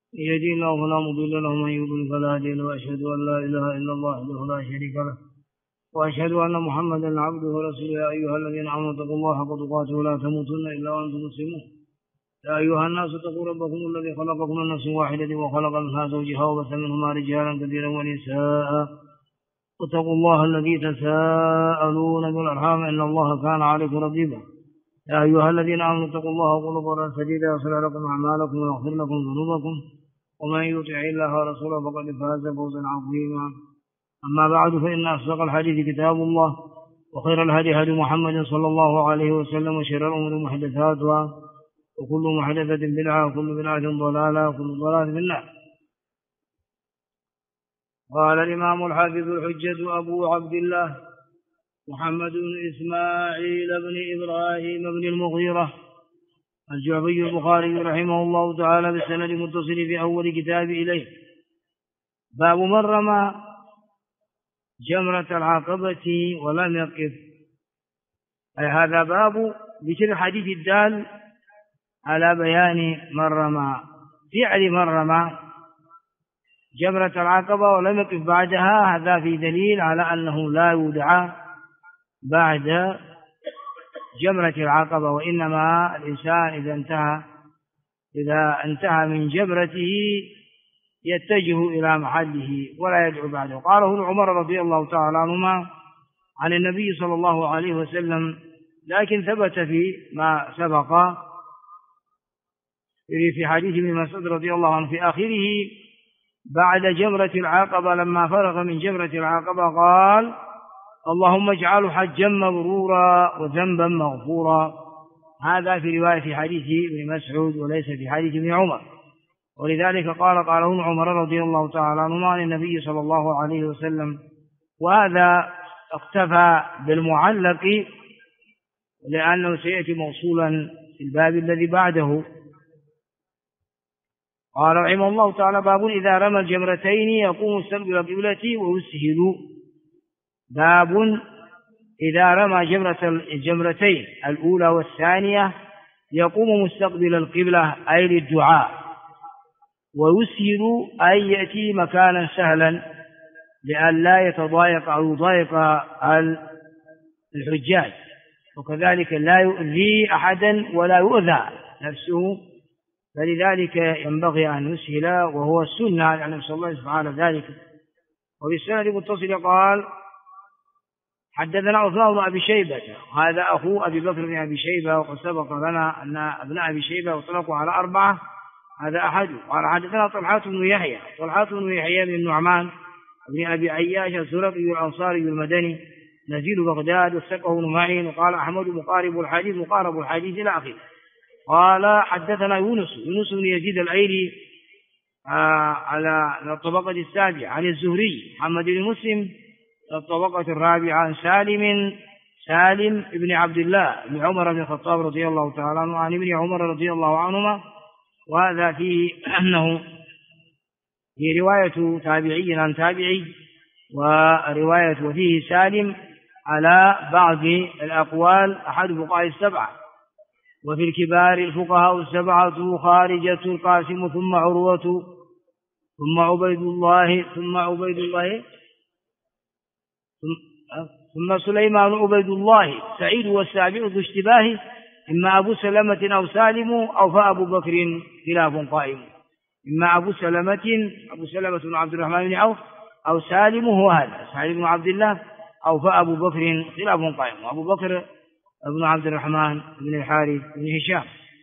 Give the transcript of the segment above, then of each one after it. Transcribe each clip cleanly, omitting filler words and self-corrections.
يهدي الله فلا مضل له ومن يضلل فلا هادي له وأشهد أن لا إله إلا الله وحده لا شريك له وأشهد أن محمدا عبده ورسوله. يا أيها الذين آمنوا اتقوا الله حق تقاته ولا تموتن إلا وأنتم مسلمون. يا أيها الناس اتقوا ربكم الذي خلقكم من نفس واحدة وخلق منها زوجها وبث منهما رجالا كثيرا ونساء واتقوا الله الذي تساءلون بالأرحام إن الله كان عليكم رقيبا. يا أيها الذين آمنوا اتقوا الله وقولوا قولا سديدا يصلح لكم أعمالكم ويغفر لكم ذنوبكم ومن يطع الله ورسوله فقد فاز فوزا عظيما. أما بعد فإن أصدق الحديث كتاب الله وخير الهدي هدي محمد صلى الله عليه وسلم وشر الأمور محدثاتها وكل محدثة بدعة وكل بدعة ضلالة وكل ضلالة في النار. قال الإمام الحافظ الحجة أبو عبد الله محمد بن إسماعيل بن إبراهيم بن المغيرة الجعفي البخاري رحمه الله تعالى بالسند المتصل في أول كتاب إليه: باب من رمى جمرة العقبة ولم يقف. أي هذا باب ذكر الحديث الدال على بيان من رمى، فعل من رمى جمرة العقبة ولم يقف بعدها. هذا في دليل على أنه لا يدعى بعد جمرة العقبة، وإنما الإنسان إذا انتهى من جمرته يتجه إلى محله ولا يدعو بعده. قاله عمر رضي الله تعالى عنهما عن النبي صلى الله عليه وسلم، لكن ثبت في ما سبق في حديث ابن مسعود رضي الله عنه في آخره بعد جمرة العقبة لما فرغ من جمرة العقبة قال: اللهم اجعله حجا مبرورا وذنبا مغفورا. هذا في رواية حديث ابن مسعود وليس في حديث ابن عمر، ولذلك قاله عمر رضي الله تعالى عنه عن النبي صلى الله عليه وسلم. وهذا اقتفى بالمعلق لأنه سيأتي موصولا في الباب الذي بعده. قال رحمه الله تعالى: باب إذا رمى الجمرتين يقوم مستقبل القبلة ويسهل. باب إذا رمى الجمرتين الأولى والثانية يقوم مستقبل القبلة أي للدعاء، ويسهل أي يأتي مكانا سهلا لئلا يتضايق أو يضايق الحجاج، وكذلك لا يؤذي أحدا ولا يؤذى نفسه، فلذلك ينبغي أن يسهل، وهو السنة لأن النبي صلى الله عليه وسلم فعل ذلك. وبالسند المتصل قال: حدثنا عثمان بن أبي شيبة، هذا أخو أبي بكر بن أبي شيبة، وقد سبق لنا أن ابن أبي شيبة اطلقوا على 4، هذا أحد. قال: حدثنا طلحة بن يحيى بن النعمان بن أبي عياش الزرقي الأنصاري المدني نزيل بغداد وثقه ابن معين. وقال أحمد مقارب الحديث إلى آخره. قال: حدثنا يونس بن يزيد الأيلي على الطبقة السابعة عن الزهري محمد بن مسلم الطبقة الرابعة عن سالم بن عبد الله بن عمر بن الخطاب رضي الله تعالى عنه عن ابن عمر رضي الله عنهما. وهذا فيه أنه في رواية تابعي عن تابعي، وفيه سالم على بعض الأقوال أحد فقهاء السبعة. وفي الكبار الفقهاء السبعة خارجة القاسم ثم عروة ثم عبيد الله ثم سليمان عبيد الله سعيد والسابع ذو اشتباه، إما أبو سلمة أو سالم أو فأبو بكر خلاف قائم. إما أبو سلمة بن عبد الرحمن بن عوف أو سالم هو هذا سعيد بن عبد الله أو فأبو بكر خلاف قائم. وأبو بكر ابن عبد الرحمن بن الحارث بن هشام.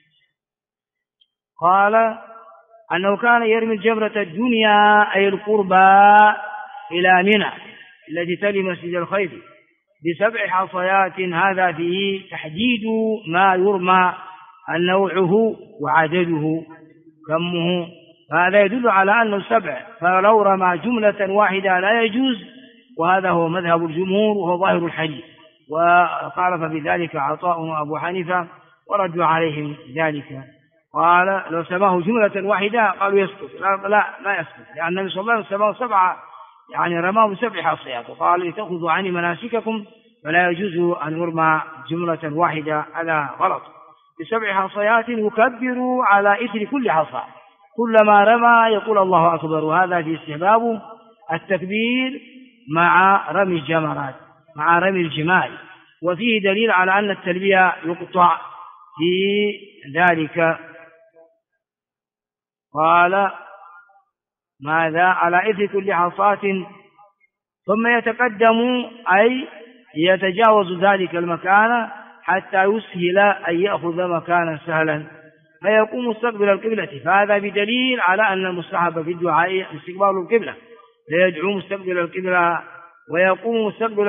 قال أنه كان يرمي الجمرة الدنيا أي القربى إلى منى التي تلي مسجد الخيف ب7 حصيات. هذا فيه تحديد ما يرمى نوعه وعدده كمه، هذا يدل على أنه 7، فلو رمى جملة واحدة لا يجوز، وهذا هو مذهب الجمهور وهو ظاهر الحديث. وخالف بذلك عطاء وأبو حنيفة وردوا عليهم ذلك. قال: لو سماه جملة واحدة قالوا يسقط، لا يسقط، لأن النبي صلى الله عليه وسلم سماه 7، يعني رماه ب7 حصيات، وقال: لتأخذوا عني مناسككم، فلا يجوز أن يرمى جملة واحدة، هذا غلط. ب7 حصيات يكبر على إثر كل حصى، كلما رمى يقول الله أكبر. وهذا في استحباب التكبير مع رمي الجمرات، مع رمي الجمال. وفيه دليل على أن التلبية يقطع في ذلك. قال ماذا؟ على إثر كل حصاة ثم يتقدم، أي يتجاوز ذلك المكان حتى يسهل أن يأخذ مكانا سهلا فيقوم مستقبل القبلة. فهذا بدليل على أن المستحب في الدعاء استقبال القبلة، فيدعو مستقبل القبلة ويقوم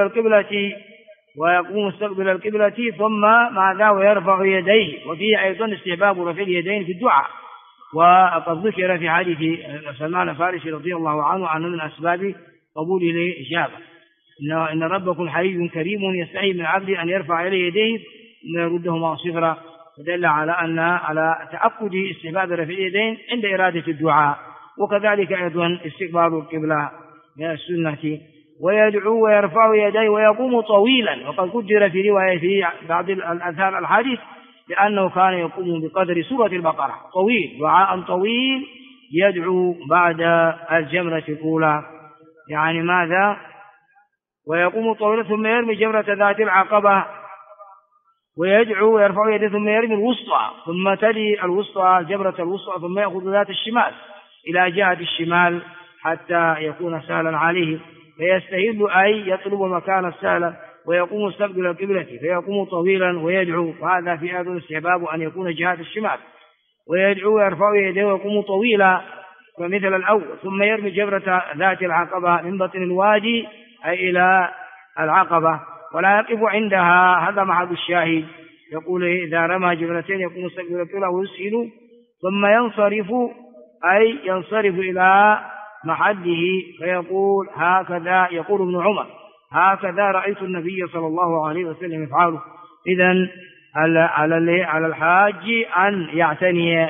مستقبل القبلة ثم ماذا؟ ويرفع يديه. وفيه أيضا استحباب رفع اليدين في الدعاء. وقد ذكر في حديث سلمان الفارسي رضي الله عنه أنه من أسباب قبول الإجابة إن ربكم حي كريم يستحي من عبده أن يرفع إليه يديه ثم يردهما صفرا، فدل على تأكد استحباب رفع اليدين عند إرادة الدعاء. وكذلك أيضا استقبال القبلة من السنة. ويدعو ويرفع يديه ويقوم طويلا. وقد قدر في رواية في بعض الأثار الحديث لأنه كان يقوم بقدر سورة البقرة طويل، دعاء طويل يدعو بعد الجمرة الأولى. يعني ماذا؟ ويقوم طويلا ثم يرمي جمرة ذات العقبة ويدعو ويرفع يده ثم يرمي الوسطى ثم تلي الوسطى جمرة الوسطى ثم يأخذ ذات الشمال إلى جهة الشمال حتى يكون سهلا عليه، فيستهل أي يطلب مكان السهل ويقوم مستقبل القبلة فيقوم طويلا ويدعو. وهذا في هذا الاستحباب أن يكون جهة الشمال. ويدعو ويرفع يديه ويقوم طويلا فمثل الأول ثم يرمي جمرة ذات العقبة من بطن الوادي أي إلى العقبة ولا يقف عندها. هذا محل الشاهد. يقول إذا رمى جمرتين يقوم مستقبل القبلة ويسهل ثم ينصرف أي ينصرف إلى محله فيقول هكذا. يقول ابن عمر هكذا رأيت النبي صلى الله عليه وسلم يفعله. إذن على الحاج أن يعتني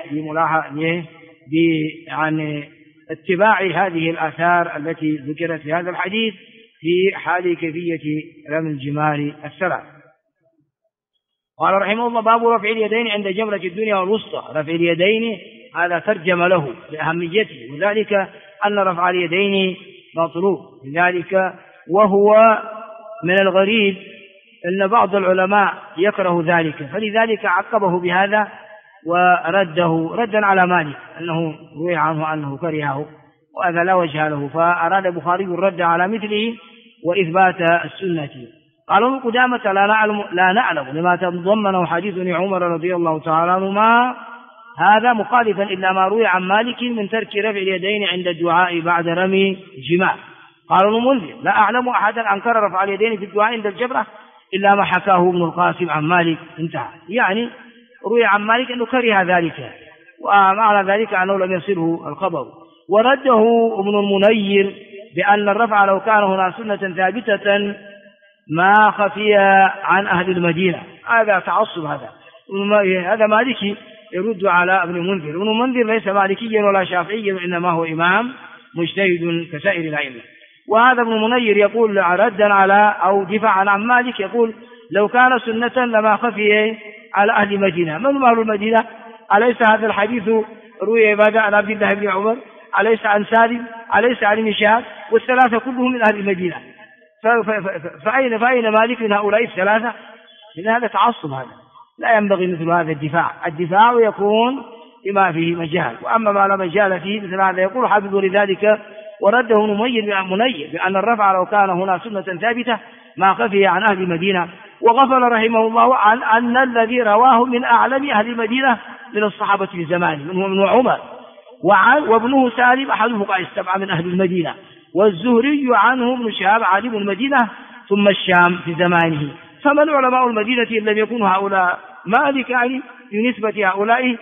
يعني اتباع هذه الآثار التي ذكرت في هذا الحديث في حال كيفية رمي الجمار الثلاث. قال رحمه الله باب رفع اليدين عند جمرة الدنيا والوسطى. رفع اليدين هذا ترجم له لأهميته، وذلك أن رفع اليدين مطلوب لذلك. وهو من الغريب أن بعض العلماء يكره ذلك، فلذلك عقبه بهذا ورده ردا على مالك أنه روي عنه أنه كرهه، وهذا لا وجه له، فأراد البخاري الرد على مثله وإثبات السنة. قالوا قدامة لا نعلم لما تضمنه حديث ابن عمر رضي الله تعالى عنهما هذا مخالفا إلا ما روي عن مالك من ترك رفع اليدين عند الدعاء بعد رمي الجمار. قالوا المنذر لا أعلم أحدا أنكر رفع اليدين في الدعاء عند الجمرة إلا ما حكاه ابن القاسم عن مالك. انتهى. يعني روي عن مالك أنه كره ذلك، ومعنى ذلك أنه لم يصله الخبر. ورده ابن المنير بأن الرفع لو كان هنا سنة ثابتة ما خفي عن أهل المدينة. هذا تعصب، هذا مالكي يرد على ابن المنذر. ابن المنذر ليس مالكيا ولا شافعيا، وإنما هو إمام مجتهد كسائر الأئمة. وهذا ابن المنير يقول ردا على أو دفاعا عن مالك، يقول لو كان سنة لما خفي على أهل المدينة. من أهل المدينة؟ أليس هذا الحديث روي بعد عن عبد الله بن عمر؟ أليس عن سالم؟ أليس عن ابن شهاب؟ والثلاثة كلهم من أهل المدينة. فأين مالك من هؤلاء الثلاثة؟ من هذا تعصب، هذا لا ينبغي مثل هذا الدفاع يكون بما فيه مجال، وأما ما لا مجال فيه مثل هذا يقول حافظ لذلك. ورده منير بأن الرفع لو كان هنا سنة ثابتة ما خفي عن أهل المدينة. وغفل رحمه الله عن أن الذي رواه من أعلم أهل المدينة من الصحابة في زمانه منهم ابن عمر وابنه سالم أحد الفقهاء السبعة من أهل المدينة، والزهري عنه ابن شهاب عالم المدينة ثم الشام في زمانه. فمن علماء المدينة إن لم يكونوا هؤلاء؟ مالك يعني بنسبة هؤلاء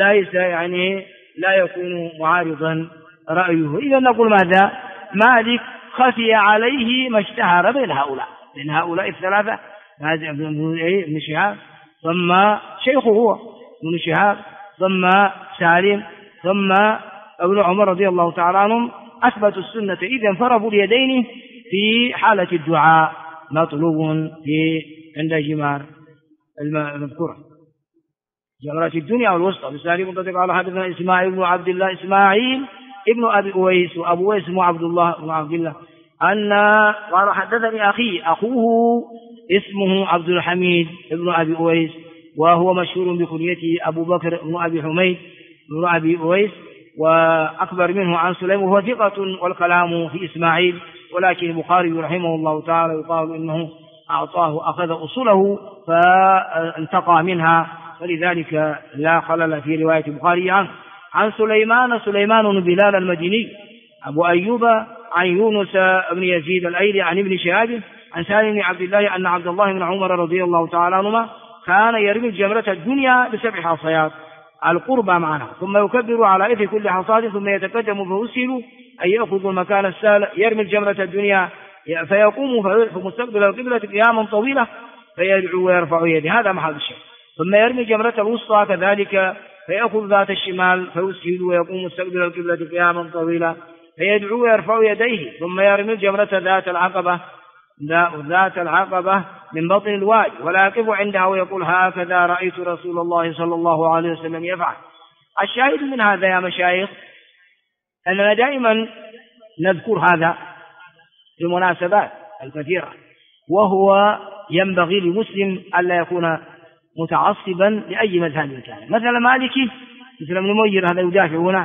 لا يكون معارضا رأيه. إذا نقول ماذا؟ مالك خفي عليه ما اشتهر بين هؤلاء الثلاثة، ابن شهاب ثم شيخه هو ابن شهاب ثم سالم ثم ابن عمر رضي الله تعالى عنهم أثبتوا السنة. إذن فرفوا اليدين في حالة الدعاء مطلوب عند جمار المذكورة. جمرة الدنيا والوسطى. بسالي منطق قال حدثنا إسماعيل بن عبد الله إسماعيل ابن أبي أويس، وأبو أويس اسمه عبد الله بن عبد الله، أن قال حدثني أخوه اسمه عبد الحميد ابن أبي أويس، وهو مشهور بكنيته أبو بكر بن أبي حميد بن أبي أويس، وأكبر منه عن سليم، وهو ثقة والكلام في إسماعيل، ولكن البخاري رحمه الله تعالى يقال إنه أخذ أصوله فانتقى منها، ولذلك لا خلل في رواية البخاري عنه. عن سليمان بن بلال المديني أبو أيوب، عن يونس بن يزيد الأيلي، عن ابن شهاب، عن سالم بن عبد الله أن عبد الله بن عمر رضي الله تعالى عنهما كان يرمي الجمرة الدنيا ب7 حصيات القربى معنا، ثم يكبر على إثر كل حصاة، ثم يتقدم فيسهل أن يأخذ المكان السهل، يرمي الجمرة الدنيا فيقوم فمستقبل القبلة قياما طويلة فيدعو ويرفع يده، هذا محل الشيء. ثم يرمي الجمرة الوسطى كذلك فيأخذ ذات الشمال فيسهل ويقوم مستقبل القبلة قياما طويلا فيدعو ويرفع يديه. ثم يرمي الجمرة ذات العقبة من بطن الوادي، ولا يقف عندها ويقول هكذا رأيت رسول الله صلى الله عليه وسلم يفعل. الشاهد من هذا يا مشايخ أننا دائما نذكر هذا في المناسبات الكثيرة، وهو ينبغي للمسلم ألا يكون متعصبا لأي مذهب كان، مثلا مالكي مثل ابن المنير هذا يدافع هنا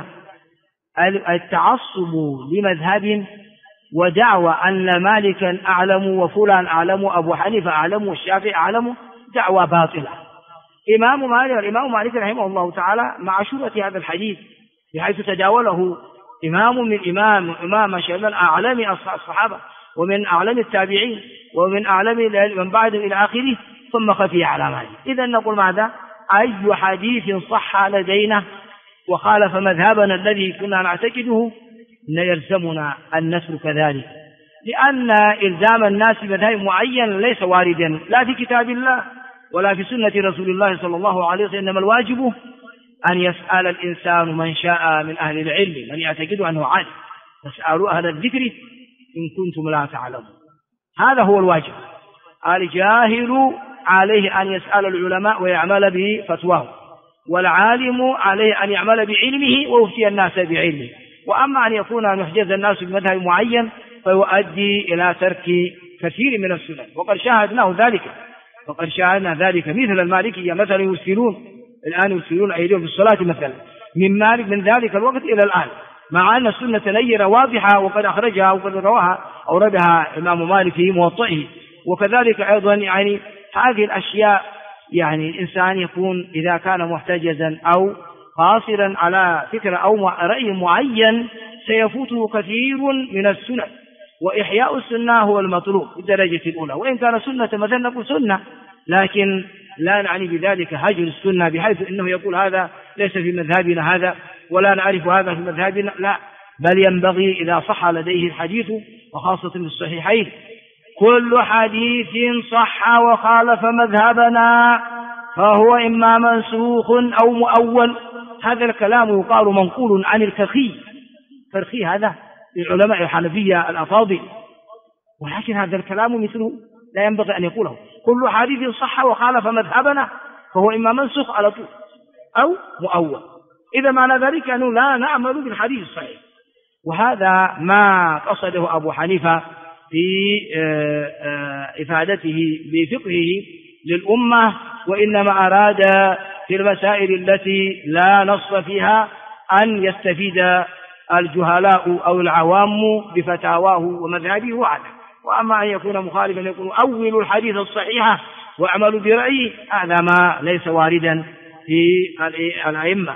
التعصب لمذهب ودعوى أن مالكا أعلم وفلان أعلم وأبو حنيفة أعلم والشافعي أعلم، دعوى باطلة. الإمام مالك رحمه الله تعالى مع شهرة هذا الحديث بحيث تداوله إمام من إمام شهر أعلم الصحابة ومن أعلم التابعين ومن أعلم من بعد إلى آخره، ثم خفي على مالك. إذا نقول ماذا؟ أي حديث صح لدينا وخالف مذهبنا الذي كنا نعتقده يلزمنا أن نترك ذلك، لأن إلزام الناس بمذهب معين ليس واردا لا في كتاب الله ولا في سنة رسول الله صلى الله عليه وسلم، إنما الواجب أن يسأل الإنسان من شاء من أهل العلم من يعتقد أنه عالم، فاسألوا أهل الذكر إن كنتم لا تعلمون، هذا هو الواجب. الجاهل عليه أن يسأل العلماء ويعمل بفتواه، والعالم عليه أن يعمل بعلمه ويفتي الناس بعلمه. وأما أن يكون يحجز الناس بمذهب معين فيؤدي إلى ترك كثير من السنن، وقد شاهدنا ذلك مثل المالكية مثلا يرسلون أيديهم في الصلاة مثلا من مالك من ذلك الوقت إلى الآن، مع أن السنة نيرة واضحة وقد أخرجها وقد رواها أوردها إمام مالك في موطئه. وكذلك أيضا يعني هذه الأشياء يعني الإنسان يكون إذا كان محتجزا أو قاصرا على فكرة أو رأي معين سيفوته كثير من السنة، وإحياء السنة هو المطلوب بالدرجة الأولى، وإن كان سنة مثلا نقول سنة، لكن لا نعني بذلك هجر السنة بحيث إنه يقول هذا ليس في مذهبنا هذا ولا نعرف هذا في مذهبنا، لا، بل ينبغي إذا صح لديه الحديث وخاصة في الصحيحين كل حديث صح وخالف مذهبنا فهو إما منسوخ أو مؤول. هذا الكلام يقال منقول عن الفقيه هذا للعلماء الحنفية الأفاضل، ولكن هذا الكلام مثله لا ينبغي أن يقوله. كل حديث صح وخالف مذهبنا فهو إما منسوخ على طول أو مؤول. إذا معنى ذلك أنه لا نعمل بالحديث الصحيح، وهذا ما قصده أبو حنيفة في إفادته بفقهه للأمة، وإنما أراد في المسائل التي لا نص فيها أن يستفيد الجهلاء أو العوام بفتاواه ومذهبه وعده. وأما أن يكون مخالفا يكون أول الحديث الصحيح واعملوا برأيه، هذا ما ليس واردا في الأئمة.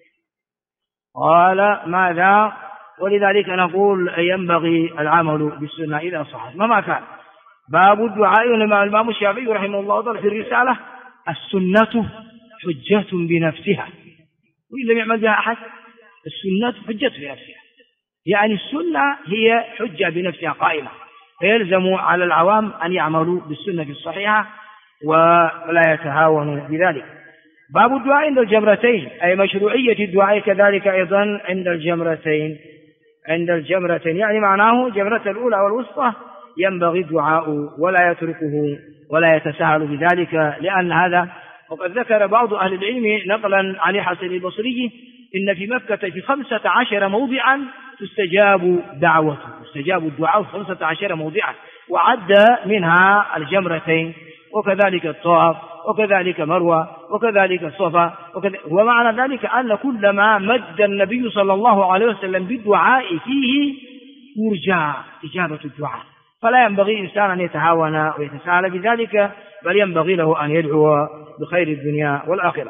قال ماذا؟ ولذلك نقول ينبغي العمل بالسنة إذا صحت مهما كان. باب الدعاء. الإمام الشافعي رحمه الله تعالى في الرسالة السنة حجة بنفسها وإن لم يعمل بها أحد، السنة حجة بنفسها، يعني السنة هي حجة بنفسها قائمة، فيلزم على العوام أن يعملوا بالسنة الصحيحة ولا يتهاونوا بذلك. باب الدعاء عند الجمرتين، أي مشروعية الدعاء كذلك أيضا عند الجمرتين يعني معناه جمرة الأولى والوسطى ينبغي الدعاء ولا يتركه ولا يتساهل بذلك، لأن هذا وقد ذكر بعض أهل العلم نقلا عن حسن البصري إن في مكة في 15 موضعا تستجاب دعوته، يستجاب الدعاء في 15 موضعا، وعد منها الجمرتين وكذلك الطواف وكذلك مروة وكذلك الصفا ومعنى ذلك أن كلما مد النبي صلى الله عليه وسلم بالدعاء فيه يرجى إجابة الدعاء، فلا ينبغي إنسان أن يتهاون ويتساهل بذلك، بل ينبغي له أن يدعو بخير الدنيا والآخرة.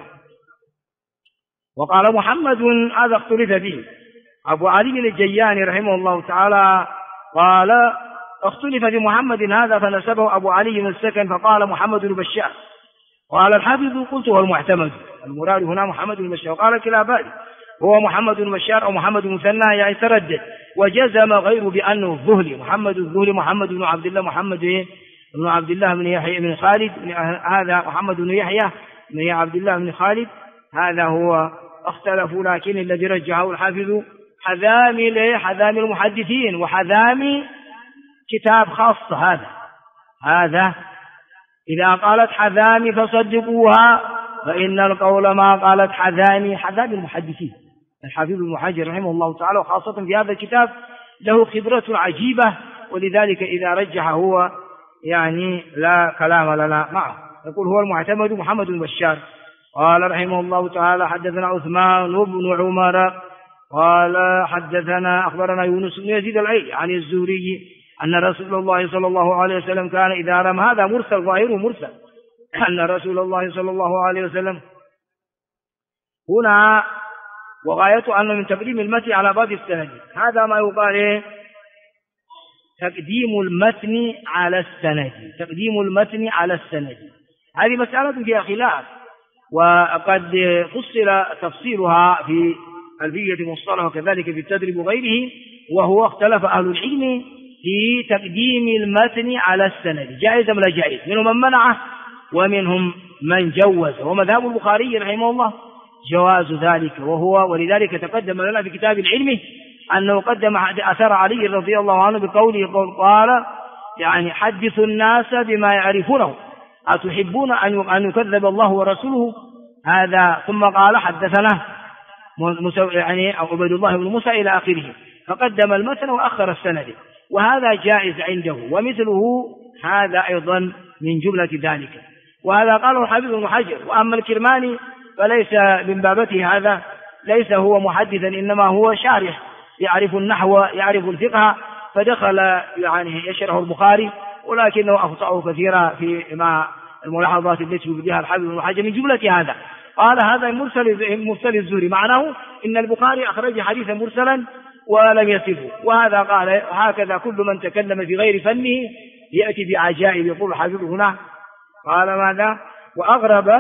وقال محمد هذا اختلف فيه، أبو علي الجياني رحمه الله تعالى قال اختلف في محمد هذا فنسبه أبو علي السكن فقال محمد بن بشار. قال الحافظ قلت هو المعتمد، المراد هنا محمد بن بشار. وقال كلاباني هو محمد بن بشار أو محمد مثنى يعني تردد، وجزم غيره بأنه الذهلي، محمد الذهلي محمد بن عبد الله محمد بن عبد الله بن يحيى بن خالد، هذا محمد بن يحيى بن عبد الله بن خالد، هذا هو. اختلفوا لكن الذي رجحه الحافظ حذامي المحدثين، وحذامي كتاب خاصة، هذا إذا قالت حذامي فصدقوها، فإن القول ما قالت حذامي المحدثين. الحافظ ابن حجر رحمه الله تعالى وخاصة في هذا الكتاب له خبرة عجيبة، ولذلك إذا رجح هو يعني لا كلام لنا معه. يقول هو المعتمد محمد بن بشار. قال رحمه الله تعالى حدثنا عثمان بن عمر قال حدثنا أخبرنا يونس بن يزيد العيلي عن الزهري أن رسول الله صلى الله عليه وسلم كان إذا رمى، هذا مرسل ظاهره مرسل، أن رسول الله صلى الله عليه وسلم هنا وغايته أنه من تقديم المتن على باب السند، هذا ما يقال تقديم المتن على السند، تقديم المتن على السند. هذه مسألة فيها خلاف، وقد فصل تفصيلها في ألفية مصطلح وكذلك في التدريب وغيره، وهو اختلف أهل العلم في تقديم المتن على السند، جائز أم لا جائز، منهم من منعه ومنهم من جوز، ومذهب البخاري رحمه الله جواز ذلك، ولذلك تقدم لنا في كتاب العلم أنه قدم أثر علي رضي الله عنه بقوله قال يعني حدثوا الناس بما يعرفونه أتحبون أن يكذب الله ورسوله، هذا ثم قال حدثنا يعني عبيد الله بن موسى إلى آخره، فقدم المتن وأخر السند، وهذا جائز عنده، ومثله هذا أيضا من جملة ذلك، وهذا قاله الحافظ ابن حجر. وأما الكرماني فليس من بابته، هذا ليس هو محدثا، إنما هو شارح يعرف النحو يعرف الفقه، فدخل يعني يشرح البخاري، ولكنه أخطأه كثيرا في ما الملاحظات التي يبديها الحافظ ابن حجر. من جملة هذا قال هذا مرسل الزهري، معناه إن البخاري أخرج حديثا مرسلا ولم يصفه، وهذا قال هكذا كل من تكلم في غير فنه يأتي بعجائب. يقول الحافظ هنا قال ماذا؟ وأغرب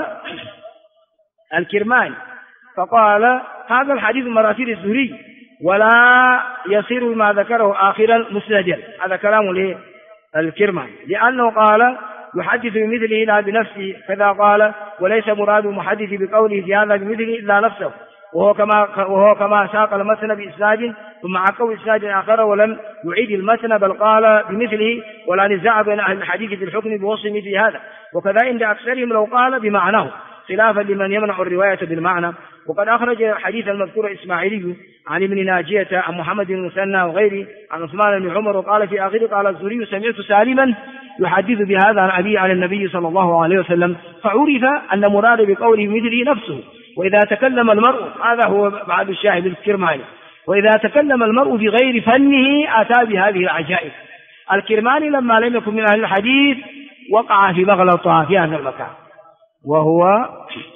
الكرماني فقال هذا الحديث من مراسيل الزهري ولا يصير ما ذكره آخرا مسندا، هذا كلام للكرماني، لأنه قال يحدث بمثله لا بنفسه، كذا قال وليس مراد المحدث بقوله في هذا بمثله إلا نفسه، وهو كما ساق المتن بإسناد ثم عقب إسناد آخر ولم يعيد المتن بل قال بمثله، ولا نزاع بين أهل الحديث في الحكم بوصف مثل هذا، وكذا عند أكثرهم لو قال بمعناه خلافا لمن يمنع الرواية بالمعنى. وقد أخرج حديث المذكور إسماعيلي عن ابن ناجية عن محمد بن مثنى وغيره عن عثمان بن عمر، وقال في آخره قال الزهري سمعت سالما يحدث بهذا عن أبي عن النبي صلى الله عليه وسلم، فعرف أن مراد بقوله مثله نفسه. وإذا تكلم المرء، هذا هو بعد الشاهد الكرماني، وإذا تكلم المرء في غير فنه أتى بهذه العجائب. الكرماني لما لم يكن من أهل الحديث وقع في مغلطة في هذا المكان، وهو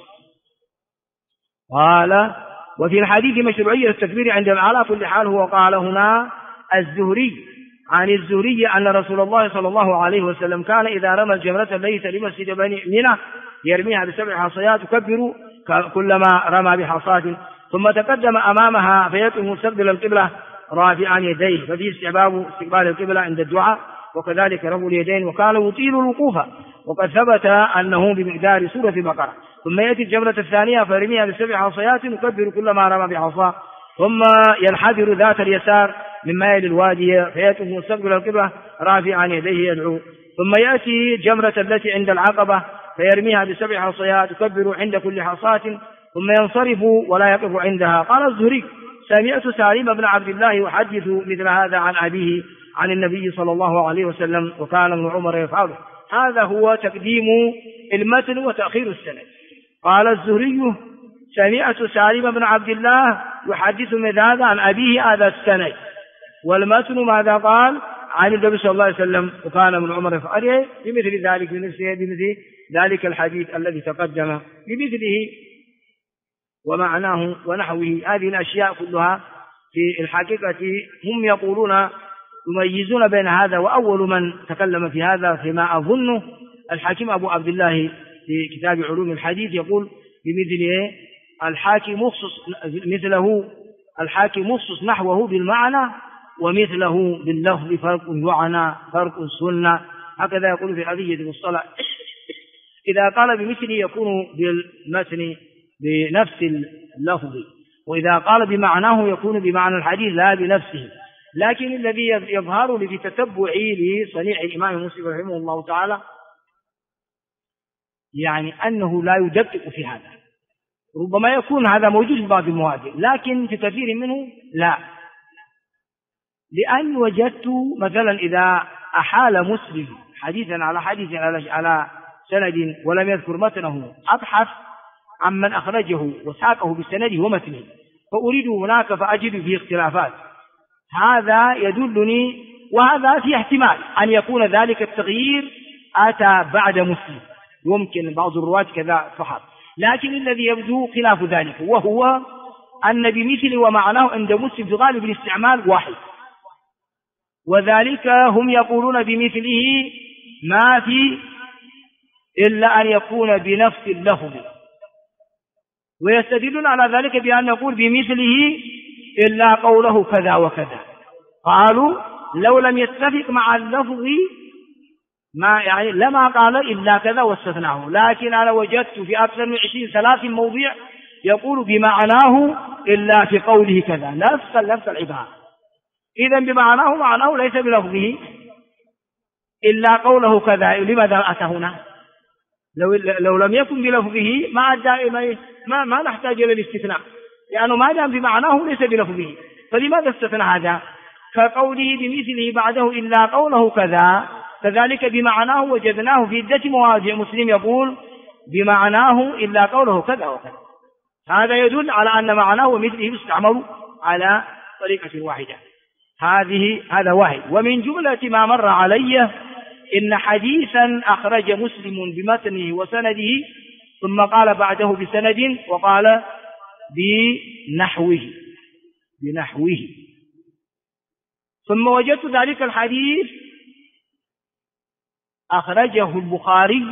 قال وفي الحديث مشروعية التكبير عند على كل حال. هو قال هنا الزهري عن الزهري أن رسول الله صلى الله عليه وسلم كان إذا رمى الجمرة ليس لمسجد بني منى يرميها ب7 حصيات يكبر كلما رمى بحصات، ثم تقدم أمامها فيقف مستقبل القبلة رافعا يديه، ففي استقبال القبلة عند الدعاء، وكذلك رفع اليدين، وكان يطيل الوقوف، وقد ثبت أنه بمقدار سورة البقرة. ثم يأتي الجمرة الثانية فيرميها ب7 حصيات يكبر كلما رمى بحصاة، ثم ينحدر ذات اليسار مما يلي الوادي فيقف مستقبل القبلة رافعا يديه يدعو، ثم يأتي الجمرة التي عند العقبة فيرميها ب7 حصيات يكبر عند كل حصاة ثم ينصرف ولا يقف عندها. قال الزهري: سمعت سالم بن عبد الله يحدث مثل هذا عن أبيه عن النبي صلى الله عليه وسلم وكان ابن عمر يفعله. هذا هو تقديم المتن وتأخير السند. قال الزهري: سمعت سالم بن عبد الله يحدث مثل هذا عن أبيه، هذا السند، والمتن ماذا قال؟ عن النبي صلى الله عليه وسلم وكان ابن عمر يفعله بمثل ذلك بمثل ذلك الحديث الذي تقدم بمثله ومعناه ونحوه. هذه الأشياء كلها في الحقيقة هم يقولون يميزون بين هذا، وأول من تكلم في هذا فيما أظنه الحاكم أبو عبد الله في كتاب علوم الحديث، يقول بمثل الحاكم مثله الحاكم مخصص نحوه بالمعنى ومثله باللفظ فرق يعنى فرق سنة، هكذا يقول في قضية المصطلح. إذا قال بمثله يكون بالمتن بنفس اللفظ، وإذا قال بمعناه يكون بمعنى الحديث لا بنفسه. لكن الذي يظهر لي في تتبعي لصنيع الإمام مسلم رحمه الله تعالى يعني أنه لا يدقق في هذا. ربما يكون هذا موجود في بعض المواضع لكن في كثير منه لا، لأن وجدت مثلا إذا أحال مسلم حديثا على حديث على سند ولم يذكر متنه، أبحث عن من أخرجه وساقه بسنده ومتنه فأريد هناك فأجد فيه اختلافات. هذا يدلني، وهذا في احتمال أن يكون ذلك التغيير أتى بعد مسلم، يمكن بعض الرواة كذا فحط، لكن الذي يبدو خلاف ذلك، وهو أن بمثل ومعناه عند مسلم في غالب الاستعمال واحد، وذلك هم يقولون بمثله ما في إلا أن يكون بنفس اللفظ، ويستدلون على ذلك بأن يقول بمثله إلا قوله كذا وكذا. قالوا لو لم يتفق مع اللفظ ما يعني لما قال إلا كذا واستثناه، لكن أنا وجدت في أكثر من 20-30 موضع يقول بمعناه إلا في قوله كذا، نفس العبارة. إذن بمعناه معناه ليس بلفظه إلا قوله كذا، لماذا أتى هنا؟ لو لم يكن بلفظه ما نحتاج إلى الاستثناء، لأنه ما دام بمعناه ليس بلفظه، فلماذا استثنى هذا؟ كقوله بمثله بعده إلا قوله كذا، كذلك بمعناه وجدناه في عدة مواضع مسلم يقول بمعناه إلا قوله كذا وكذا. هذا يدل على أن معناه ومثله يستعمل على طريقة واحدة. هذا واحد. ومن جملة ما مر علي إن حديثا أخرج مسلم بمتنه وسنده ثم قال بعده بسند وقال بنحوه، ثم وجدت ذلك الحديث أخرجه البخاري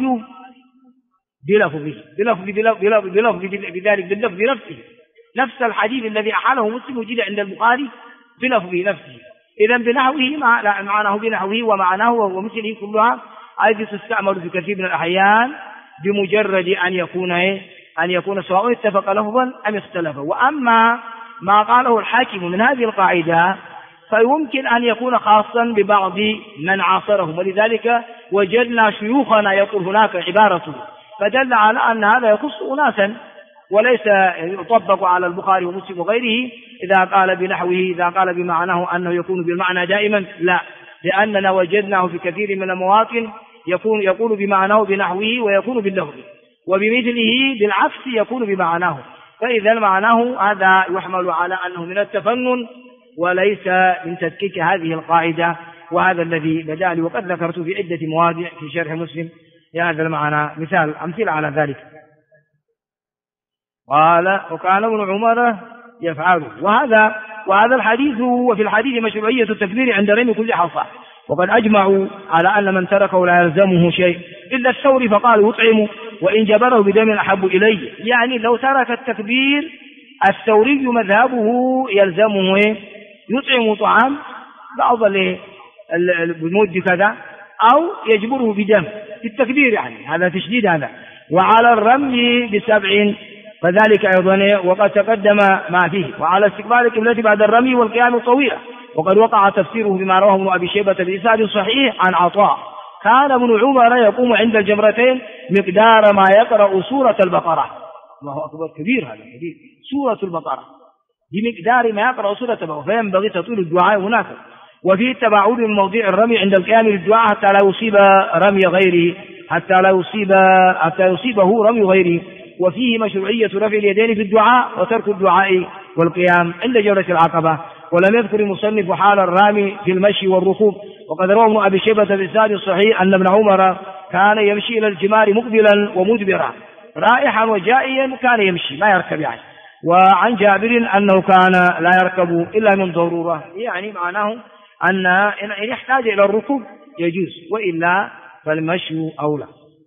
بذلك باللفظ نفسه، نفس الحديث الذي أحاله مسلم وجد عند البخاري بلفظه نفسه. إذن بنحوه معناه بنحوه ومعناه ومثله كلها أيضا تستعمل في كثير من الأحيان بمجرد أن يكون سواء اتفق لفظا أم اختلف. وأما ما قاله الحاكم من هذه القاعدة فيمكن أن يكون خاصا ببعض من عاصرهم، ولذلك وجدنا شيوخنا يقول هناك عبارته، فدل على أن هذا يخص أناسا وليس يطبق على البخاري ومسلم وغيره. إذا قال بنحوه إذا قال بمعناه أنه يكون بالمعنى دائما لا، لأننا وجدناه في كثير من المواطن يقول بمعناه بنحوه ويكون باللفظ، وبمثله بالعكس يكون بمعناه. فإذا معناه هذا يحمل على أنه من التفنن وليس من تدقيق هذه القاعدة، وهذا الذي بدأ لي وقد ذكرت في عدة مواضع في شرح مسلم هذا المعنى أمثلة على ذلك. قال وكان ابن عمر يفعله. وهذا الحديث، وفي الحديث مشروعية التكبير عند رمي كل حصى، وقد أجمعوا على أن من تركه لا يلزمه شيء إلا الثوري فقال يطعم وإن جبره بدم أحب إليه، يعني لو ترك التكبير الثوري مذهبه يلزمه يطعم طعام بعض المد كذا أو يجبره بدم في التكبير، يعني هذا تشديد هذا. وعلى الرمي ب7 فذلك أيضا وقد تقدم ما فيه. وعلى استقبال القبلة بعد الرمي والقيام الطويلة، وقد وقع تفسيره بما رواه ابن أبي شيبة بإسناد صحيح عن عطاء كان ابن عمر يقوم عند الجمرتين مقدار ما يقرأ سورة البقرة. الله أكبر، كبير هذا، كبير، سورة البقرة بمقدار ما يقرأ سورة البقرة، فينبغي تطويل الدعاء هناك. وفي التباعد من موضع الرمي عند القيام للدعاء حتى لا يصيب رمي غيره، حتى يصيبه رمي غيره. وفيه مشروعية رفع اليدين في الدعاء وترك الدعاء والقيام عند جولة العقبة. ولم يذكر المصنف حال الرامي في المشي والركوب. وقد روى ابن أبي شيبة بإسناد صحيح أن ابن عمر كان يمشي إلى الجمار مقبلا ومدبرا، رائحا وجائيا، كان يمشي ما يركب يعني. وعن جابر أنه كان لا يركب إلا من ضرورة، يعني معناه أن إن يحتاج إلى الركوب يجوز، وإلا فالمشي أولى.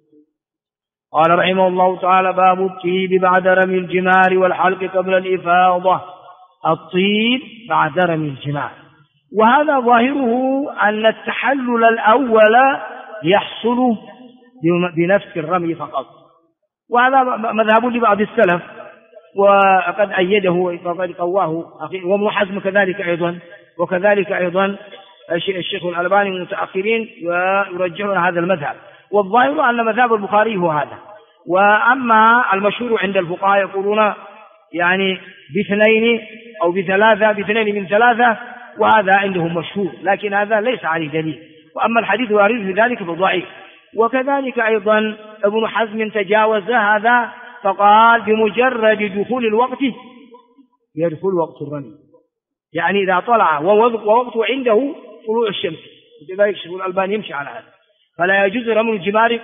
قال رحمه الله تعالى: باب الطيب بعد رمي الجمار والحلق قبل الإفاضة. الطيب بعد رمي الجمار، وهذا ظاهره أن التحلل الأول يحصل بنفس الرمي فقط، وهذا مذهب لبعض السلف وقد أيده وقد قواه وابن حزم كذلك أيضا، وكذلك أيضا الشيخ الألباني من المتأخرين ويرجحون هذا المذهب. والظاهر أن مذهب البخاري هو هذا. وأما المشهور عند الفقهاء يقولون يعني باثنين أو بثلاثة، باثنين من ثلاثة، وهذا عندهم مشهور، لكن هذا ليس عليه دليل. وأما الحديث الوارد في ذلك فضعيف. وكذلك أيضا ابن حزم تجاوز هذا فقال بمجرد دخول الوقت يدخل وقت الرمي، يعني إذا طلع ووقته عنده طلوع الشمس، لذلك الشيخ الألباني يمشي على هذا، فلا يجوز رمي الجمار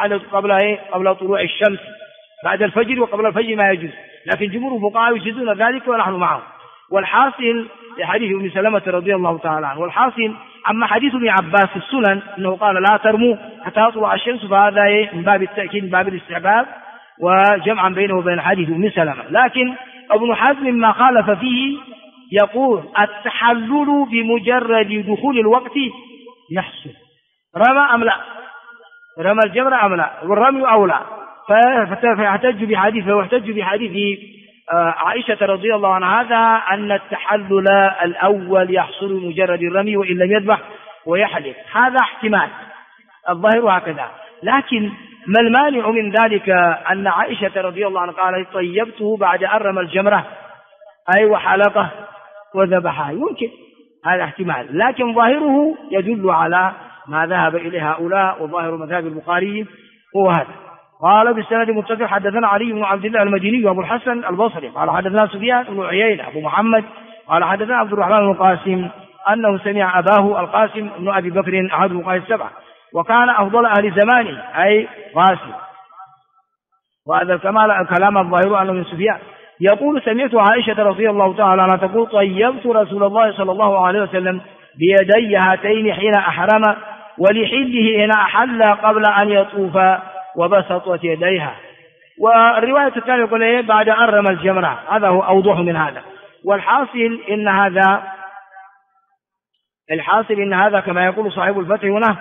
قبل طلوع الشمس، بعد الفجر وقبل الفجر ما يجوز، لكن جمهور الفقهاء يجوزون ذلك ونحن معهم. والحاصل لحديث ابن سلمة رضي الله تعالى عنه. والحاصل أما حديث ابن عباس في السنن أنه قال لا ترموا حتى تطلع الشمس، فهذا من باب التأكيد، من باب الاستحباب، وجمعا بينه وبين حديث ابن سلمة. لكن ابن حزم ما خالف فيه يقول التحلل بمجرد دخول الوقت يحصل، رمى أم لا، رمى الجمر أم لا، والرمي أولى، فيحتج بحديث عائشة رضي الله عنها هذا أن التحلل الأول يحصل مجرد الرمي وإن لم يذبح ويحلق، هذا احتمال، الظاهر هكذا. لكن ما المانع من ذلك أن عائشة رضي الله عنها قالت طيبته بعد أن رمى الجمرة أي وحلقه وذبحه، يمكن هذا احتمال، لكن ظاهره يدل على ما ذهب إليه هؤلاء، وظاهر مذهب البخاري هو هذا. قال بالسند متصل حدثنا علي بن عبد الله المديني وابو الحسن البصري قال حدثنا سفيان بن عيينة ابو محمد قال حدثنا عبد الرحمن بن القاسم انه سمع اباه القاسم بن ابي بكر احد الفقهاء السبعه وكان افضل اهل زمانه اي قاسم، وهذا الكلام الظاهر انه من سفيان. يقول سمعت عائشة رضي الله تعالى عنها تقول طيبت رسول الله صلى الله عليه وسلم بيدي هاتين حين احرم ولحله حين احل قبل ان يطوف وبسطت يديها. والرواية الثانية يقول بعد أن رمى الجمرة، هذا هو أوضح من هذا. والحاصل إن هذا كما يقول صاحب الفتح هنا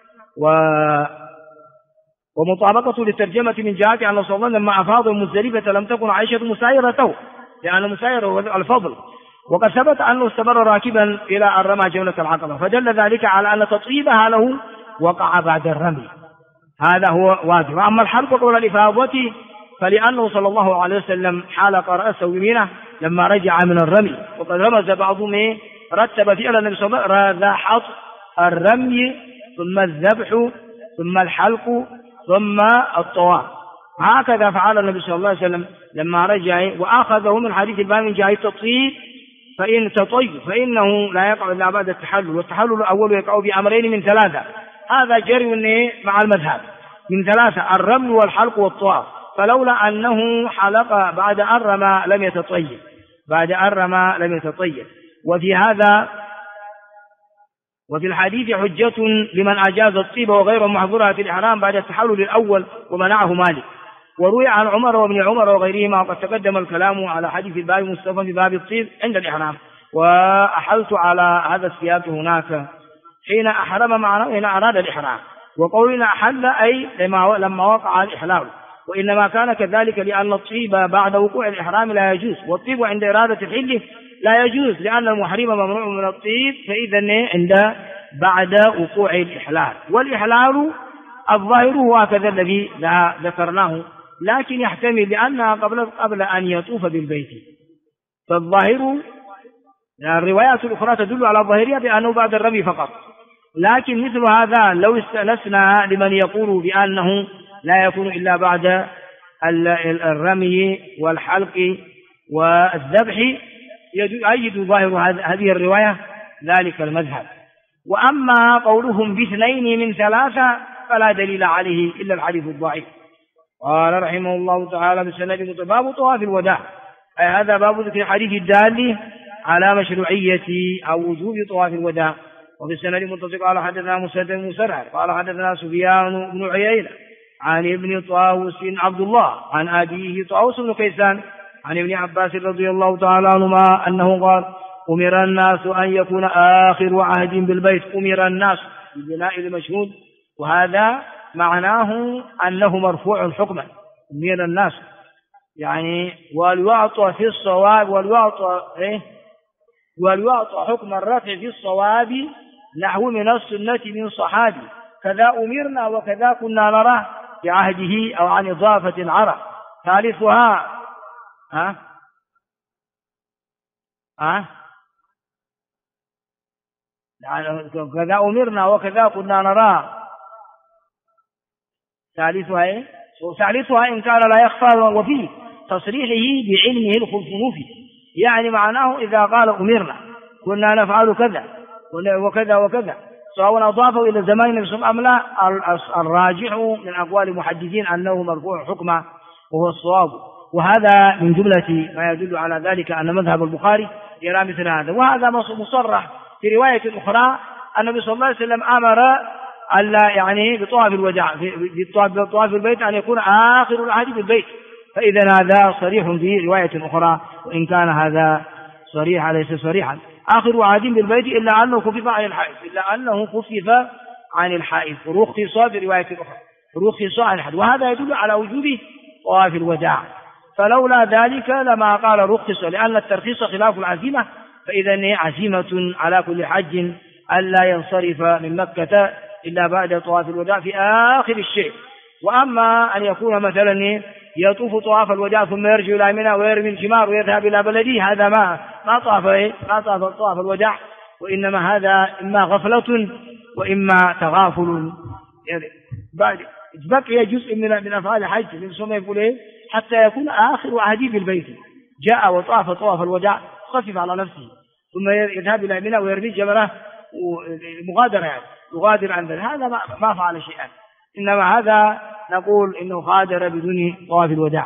ومطابقة للترجمة من جهة أن صلى الله عليه وسلم لما أفاض مزدلفة لم تكن عائشة مسايرته، لأن مسايرة الفضل، وقد ثبت أنه استمر راكبا إلى أن رمى جولة العقبة، فدل ذلك على أن تطيبها له وقع بعد الرمي، هذا هو واجب. أما الحلق قبل الإفاضة فلأنه صلى الله عليه وسلم حلق رأسه بمنى لما رجع من الرمي، وقد رمز بعضهم رتب فعل النبي صلى الله عليه وسلم حط الرمي ثم الذبح ثم الحلق ثم الطواف، هكذا فعل النبي صلى الله عليه وسلم لما رجع، وأخذه من حديث الباب من جهة التطيب، فإن تطيب فإنه لا يقع إلا بعد التحلل، والتحلل الأول يقع بأمرين من ثلاثة، هذا جري مع المذهب من ثلاثة، الرمي والحلق والطواف، فلولا أنه حلق بعد أن رمى لم يتطيب. وفي الحديث حجة لمن أجاز الطيب وغير محظورها في الإحرام بعد التحلل الأول ومنعه مالك. وروي عن عمر وابن عمر وغيرهما، وقد تقدم الكلام على حديث الباب مصطفى في باب الطيب عند الإحرام، وأحلت على هذا السياق هناك حين أحرم معنا حين أراد الإحرام، وقولنا أحل أي لما وقع الإحلال، وإنما كان كذلك لأن الطيب بعد وقوع الإحرام لا يجوز، والطيب عند إرادة الحل لا يجوز، لأن المحرم ممنوع من الطيب، فإذا عند بعد وقوع الإحلال. والإحلال الظاهر هو هكذا الذي ذكرناه، لكن يحتمل لأنها قبل أن يطوف بالبيت، فالظاهر الروايات الأخرى تدل على الظاهرية بأنه بعد الرمي فقط. لكن مثل هذا لو استأنسنا لمن يقول بأنه لا يكون إلا بعد الرمي والحلق والذبح، يؤيد ظاهر هذه الرواية ذلك المذهب. وأما قولهم باثنين من ثلاثة فلا دليل عليه إلا الحديث الضعيف. قال رحمه الله تعالى بسند باب طواف الوداع، أي هذا باب ذكر الحديث الدال على مشروعية أو وجوب طواف الوداع. وبالسند متصل قال حدثنا مسدد بن مسرهد قال حدثنا سفيان بن عيينة عن ابن طاووس عبد الله عن أبيه طاووس بن كيسان عن ابن عباس رضي الله تعالى عنهما أنه قال أمر الناس أن يكون آخر عهد بالبيت. أمر الناس ببناء المشهود، وهذا معناه أنه مرفوع حكما. أمر الناس يعني وليعطى في الصواب وليعطى حكم الرفع في الصواب نحو من السنة من صحابي، كذا أمرنا وكذا كنا نراه بعهده أو عن إضافة عرف. ثالثها كذا أمرنا وكذا كنا نراه. ثالثها إن كان لا يخفى وفيه تصريحه بعلمه الخلفنوفي، يعني معناه إذا قال أمرنا كنا نفعل كذا وكذا وكذا سواء أضافه إلى زمان النبي صلى الله عليه وسلم أم لا، الراجح من أقوال المحدثين أنه مرفوع حكما وهو الصواب. وهذا من جملة ما يدل على ذلك أن مذهب البخاري يرى مثل هذا. وهذا مصرح في رواية أخرى النبي صلى الله عليه وسلم أمر ألا يعني بطواف الوداع بطواف البيت أن يكون آخر العهد بالبيت، فإذا هذا صريح في رواية أخرى، وإن كان هذا صريحا ليس صريحا. آخر عهد بالبيت إلا أنه خفف عن الحائض رخص برواية أخرى، رخص عن الحائض، وهذا يدل على وجوب طواف الوداع. فلولا ذلك لما قال رخص، لأن الترخيص خلاف العزيمة، فإذا عزيمة على كل حج ألا ينصرف من مكة إلا بعد طواف الوداع في آخر الشيء. وأما أن يكون مثلا يطوف طواف الوداع ثم يرجع إلى منى ويرمي الجمار ويذهب إلى بلده، هذا ما طاف طواف الوداع، وإنما هذا إما غفلة وإما تغافل. يعني بعد بقي جزء من أفعال الحج من ثم يقول حتى يكون آخر عهدي بالبيت، جاء وطاف طواف الوداع خفف على نفسه ثم يذهب إلى منى ويرمي جمره مغادرة، يغادر عن ذلك، هذا ما فعل شيئا، إنما هذا نقول إنه غادر بدون طواف الوداع.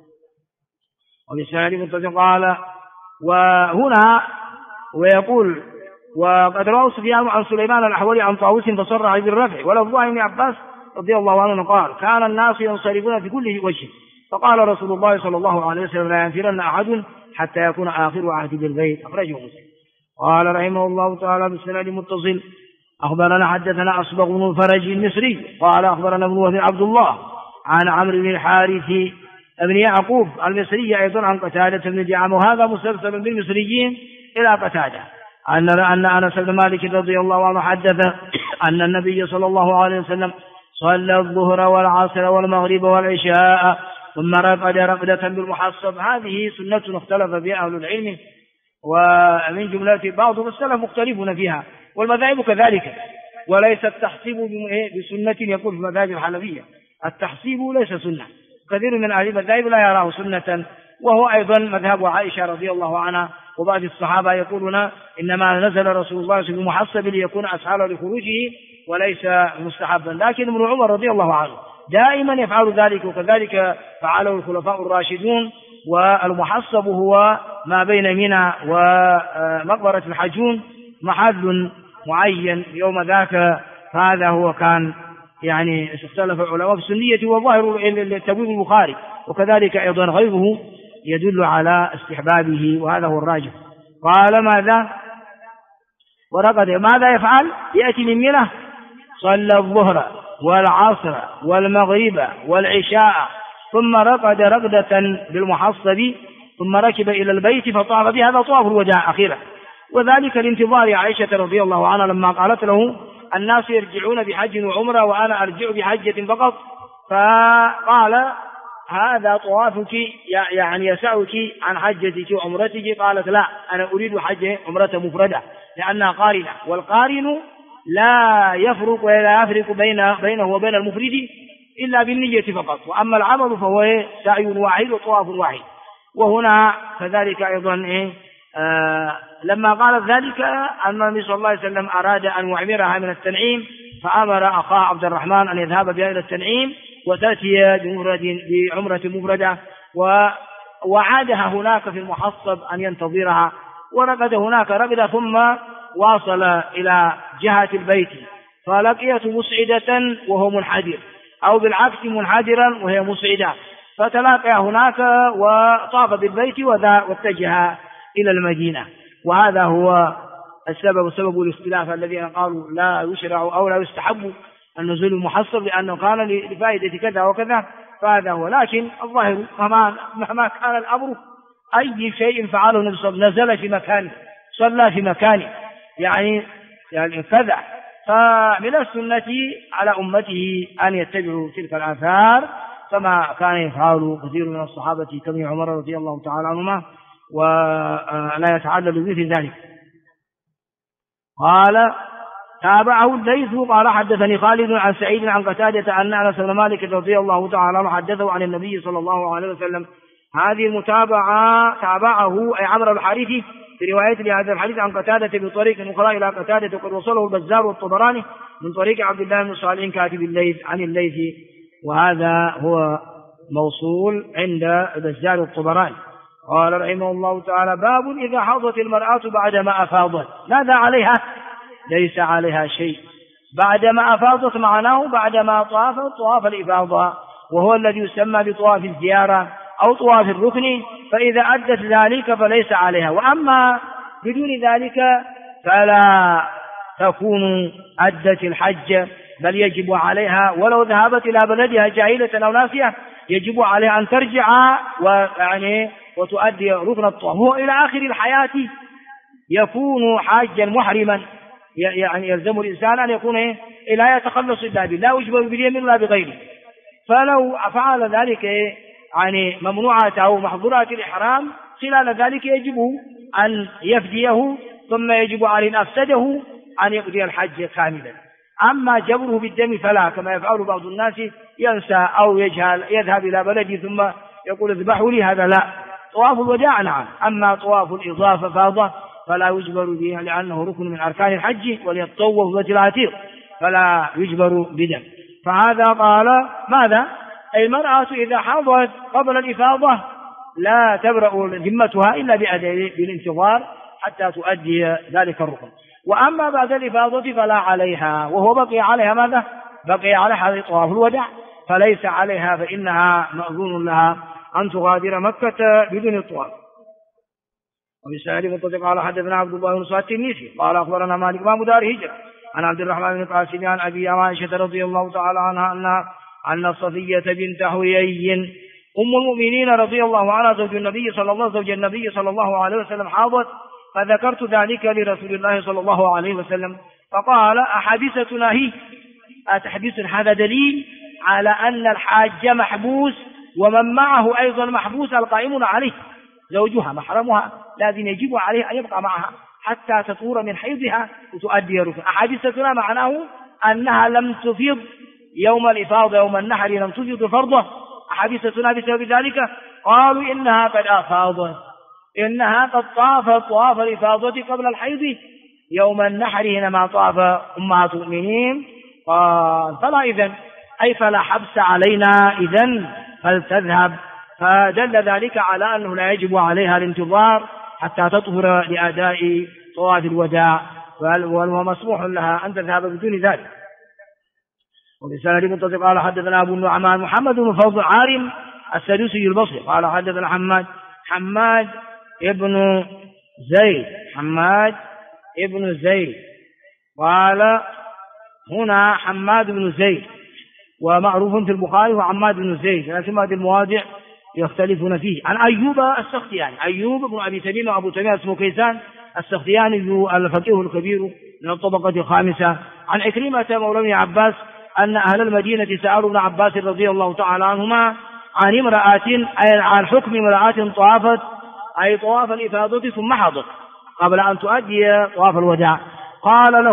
وبالسند متصل قال وهنا ويقول وقد روى سفيان عن سليمان الأحولي عن طاووس فصرح بالرفع، ولفظ ابن عباس رضي الله عنه قال كان الناس ينصرفون في كل وجه، فقال رسول الله صلى الله عليه وسلم لا ينفرن أحد حتى يكون آخر عهد بالبيت، أخرجه مسلم. قال رحمه الله تعالى بالسند متصل أخبرنا حدثنا أصبغ بن الفرج المصري قال أخبرنا ابن وهب عبد الله عن عمرو بن الحارث بن يعقوب المصري أيضا عن قتادة بن دعامة، وهذا مسلسل بالمصريين إلى قتادة أن أنس بن مالك رضي الله عنه حدث أن النبي صلى الله عليه وسلم صلى الظهر والعصر والمغرب والعشاء ثم رقد رقدة بالمحصب. هذه سنة اختلف بها أهل العلم، ومن جملة بعض السلف مختلفون فيها، والمذاهب كذلك، وليس التحصيب بسنة يقول في مذاهب الحنفية، التحصيب ليس سنة، كثير من أهل المذاهب لا يراه سنة، وهو أيضا مذهب عائشة رضي الله عنها وبعض الصحابة يقولون إنما نزل رسول الله صلى الله عليه وسلم بمحصب ليكون أسهل لخروجه وليس مستحبا. لكن ابن عمر رضي الله عنه دائما يفعل ذلك، وكذلك فعله الخلفاء الراشدون. والمحصب هو ما بين منى ومقبرة الحجون، محل معين يوم ذاك، هذا هو كان يعني اختلف العلماء في السنية، وظاهر تبويب البخاري وكذلك أيضا غيره يدل على استحبابه، وهذا هو الراجح. قال ماذا ورقد ماذا يفعل؟ يأتي من منى صلى الظهر والعصر والمغرب والعشاء ثم رقد رقدة بالمحصب ثم ركب إلى البيت فطاف به، هذا طواف الوداع أخيرا. وذلك لانتظار عائشة رضي الله عنها لما قالت له الناس يرجعون بحج وعمرة وأنا أرجع بحجة فقط، فقال هذا طوافك يعني يسعك عن حجتك وعمرتك. قالت لا، أنا أريد حج عمرة مفردة لأنها قارنة، والقارن لا يفرق ولا يفرق بينه وبين المفرد إلا بالنية فقط، وأما العمل فهو سعي واحد وطواف واحد. وهنا كذلك أيضا لما قالت ذلك أن النبي صلى الله عليه وسلم أراد أن يعمرها من التنعيم، فأمر أخاه عبد الرحمن أن يذهب بها إلى التنعيم وتأتي بعمرة مفردة، وعادها هناك في المحصب أن ينتظرها، ورقد هناك رقدة ثم واصل إلى جهة البيت فلقيته مسعدة وهو منحدر، أو بالعكس منحدرا وهي مسعدة، فتلاقى هناك وطاف بالبيت واتجه إلى المدينة. وهذا هو سبب الاختلاف الذين قالوا لا يشرع أو لا يستحب النزول المحصب لأنه كان لفائدة كذا وكذا، فهذا هو. لكن الظاهر مهما كان الأمر أي شيء فعله النبي صلى الله عليه وسلم نزل في مكانه، صلى في مكانه، يعني كذا. فمن السنة على أمته أن يتبعوا تلك الآثار كما كان يفعل كثير من الصحابة كابن عمر رضي الله تعالى عنهما، ولا يتعلل مثل ذلك. قال تابعه الليث قال حدثني خالد عن سعيد عن قتادة أن أنس بن مالك رضي الله تعالى عنه حدثه عن النبي صلى الله عليه وسلم. هذه المتابعة تابعه أي عمرو الحارثي في رواية لهذا الحديث عن قتادة بطريق أخرى إلى قتادة، وقد وصله البزار والطبراني من طريق عبد الله بن صالح كاتب الليث عن الليث، وهذا هو موصول عند البزار والطبراني. قال رحمه الله تعالى باب إذا حاضت المرأة بعدما أفاضت ماذا عليها؟ ليس عليها شيء. بعدما أفاضت معناه بعدما طافت طواف الإفاضة، وهو الذي يسمى بطواف الزيارة أو طواف الركن، فإذا أدت ذلك فليس عليها، وأما بدون ذلك فلا تكون أدت الحج، بل يجب عليها ولو ذهبت إلى بلدها جاهلة أو ناسية يجب عليها أن ترجع وتؤدي ركن الطواف. هو إلى آخر الحياة يكون حاجا محرما، يعني يلزم الإنسان أن يكون لا يتخلص إلا بالله، لا يجبر باليمين ولا بغيره. فلو فعل ذلك يعني ممنوعات أو محظورات الإحرام خلال ذلك يجب أن يفديه، ثم يجب عليه إن أفسده أن يقضي الحج كاملا. أما جبره بالدم فلا، كما يفعل بعض الناس ينسى أو يجهل يذهب إلى بلده ثم يقول اذبحوا لي، هذا لا. طواف الوداع نعم، أما طواف الإضافة فاضة فلا يجبر به لأنه ركن من أركان الحج، وليطوف بيت العتيق فلا يجبر بدم. فهذا قال ماذا؟ أي المرأة إذا حاضت قبل الإفاضة لا تبرأ ذمتها إلا بالانتظار حتى تؤدي ذلك الركن. وأما بعد الإفاضة فلا عليها، وهو بقي عليها ماذا؟ بقي عليها طواف الوداع، فليس عليها، فإنها مأذون لها أن تغادر مكة بدون الطواف. وبسند متصل قال حدثنا عبد الله بن سعد التنيسي قال أخبرنا مالك إمام دار هجرة عن عبد الرحمن بن القاسم عن أبي عائشة رضي الله تعالى عنها أن صفية بنت حيي أم المؤمنين رضي الله عنها زوج النبي صلى الله عليه وسلم حاضت، فذكرت ذلك لرسول الله صلى الله عليه وسلم فقال أحادثتنا هي؟ أتحديث هذا دليل على أن الحاج محبوس ومن معه أيضا محبوس القائمون عليه، زوجها محرمها لازم يجب عليه أن يبقى معها حتى تطهر من حيضها وتؤدي الركن. أحادثتنا معناه أنها لم تفيض يوم الإفاضة، يوم النحر لم تفيض فرضه. أحادثتنا بسبب ذلك قالوا إنها قد أفاضت، إنها قد طافت طواف الإفاضة قبل الحيض يوم النحر حينما طاف أمهات المؤمنين. قال فلا إذن أي فلا حبس علينا إذن فلتذهب، فدل ذلك على أنه لا يجب عليها الانتظار حتى تطهر لأداء طواف الوداع، ومسموح لها أن تذهب بدون ذلك. وبسند متصل قال حدثنا أبو النعمان محمد بن فوض عارم السدوسي البصري قال حدثنا حماد ابن زيد قال هنا حماد بن زيد، ومعروف في البخاري وعماد بن زيد، لكن هذه المواضع يختلفون فيه. عن أيوب السختياني، أيوب بن أبي تميم وأبو تميم اسمه كيسان السختياني الفقيه الكبير من الطبقة الخامسة عن عكرمة مولى ابن عباس أن أهل المدينة سألوا ابن عباس رضي الله تعالى عنهما عن امرأة أي عن حكم امرأة طافت أي طواف الإفاضة ثم حضت قبل أن تؤدي طواف الوداع. قال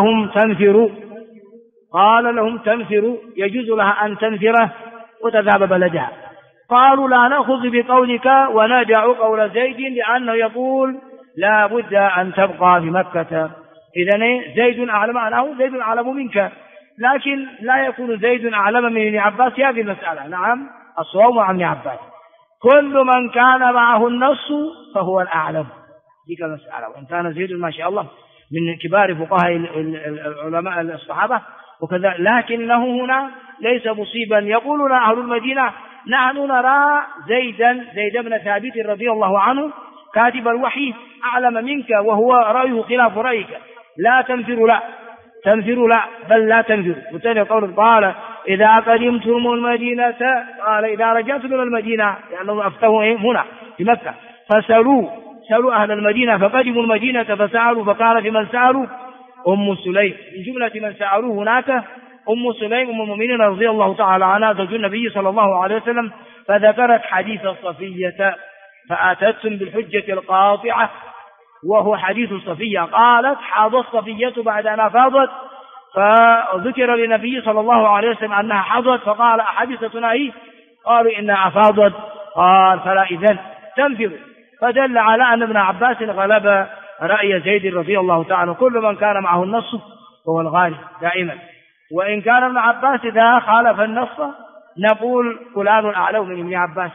لهم تنفروا يجوز لها أن تنفره وتذهب بلدها. قالوا لا نأخذ بقولك وندع قول زيد لأنه يقول لا بد أن تبقى في مكة. إذن زيد أعلم عنه، زيد أعلم منك، لكن لا يكون زيد أعلم من ابن عباس في هذه المسألة. نعم الصواب عن ابن عباس كل من كان معه النص فهو الأعلم ذيك المسألة، وإن كان زيد ما شاء الله من كبار فقهاء العلماء الصحابة وكذا، لكنه هنا ليس مصيبا. يقولون أهل المدينة نحن نرى زيد بن ثابت رضي الله عنه كاتب الوحي أعلم منك وهو رأيه خلاف رأيك، لا تنفروا لا بل لا تنفروا. وتاني قال إذا قدمتم المدينة، قال إذا رجعتم إلى المدينة لأنه أفتوا هنا في مكة فسألوا أهل المدينة فقدموا المدينة فسألوا فقال في من سألوا أم سليم، من جملة من سألوه هناك أم سليم أم المؤمنين رضي الله تعالى عنها زوج النبي صلى الله عليه وسلم، فذكرت حديث الصفية فأتتهم بالحجة القاطعة وهو حديث الصفية. قالت حاضت الصفية بعد أن أفاضت، فذكر للنبي صلى الله عليه وسلم أنها حاضت فقال أحادثتنا هي؟ قالوا إنها أفاضت. قال فلا إذن تنفروا. فدل على أن ابن عباس غلب رأي زيد رضي الله تعالى، كل من كان معه النص هو الغالب دائما، وإن كان ابن عباس إذا خالف النص نقول فلان أعلم من ابن عباس.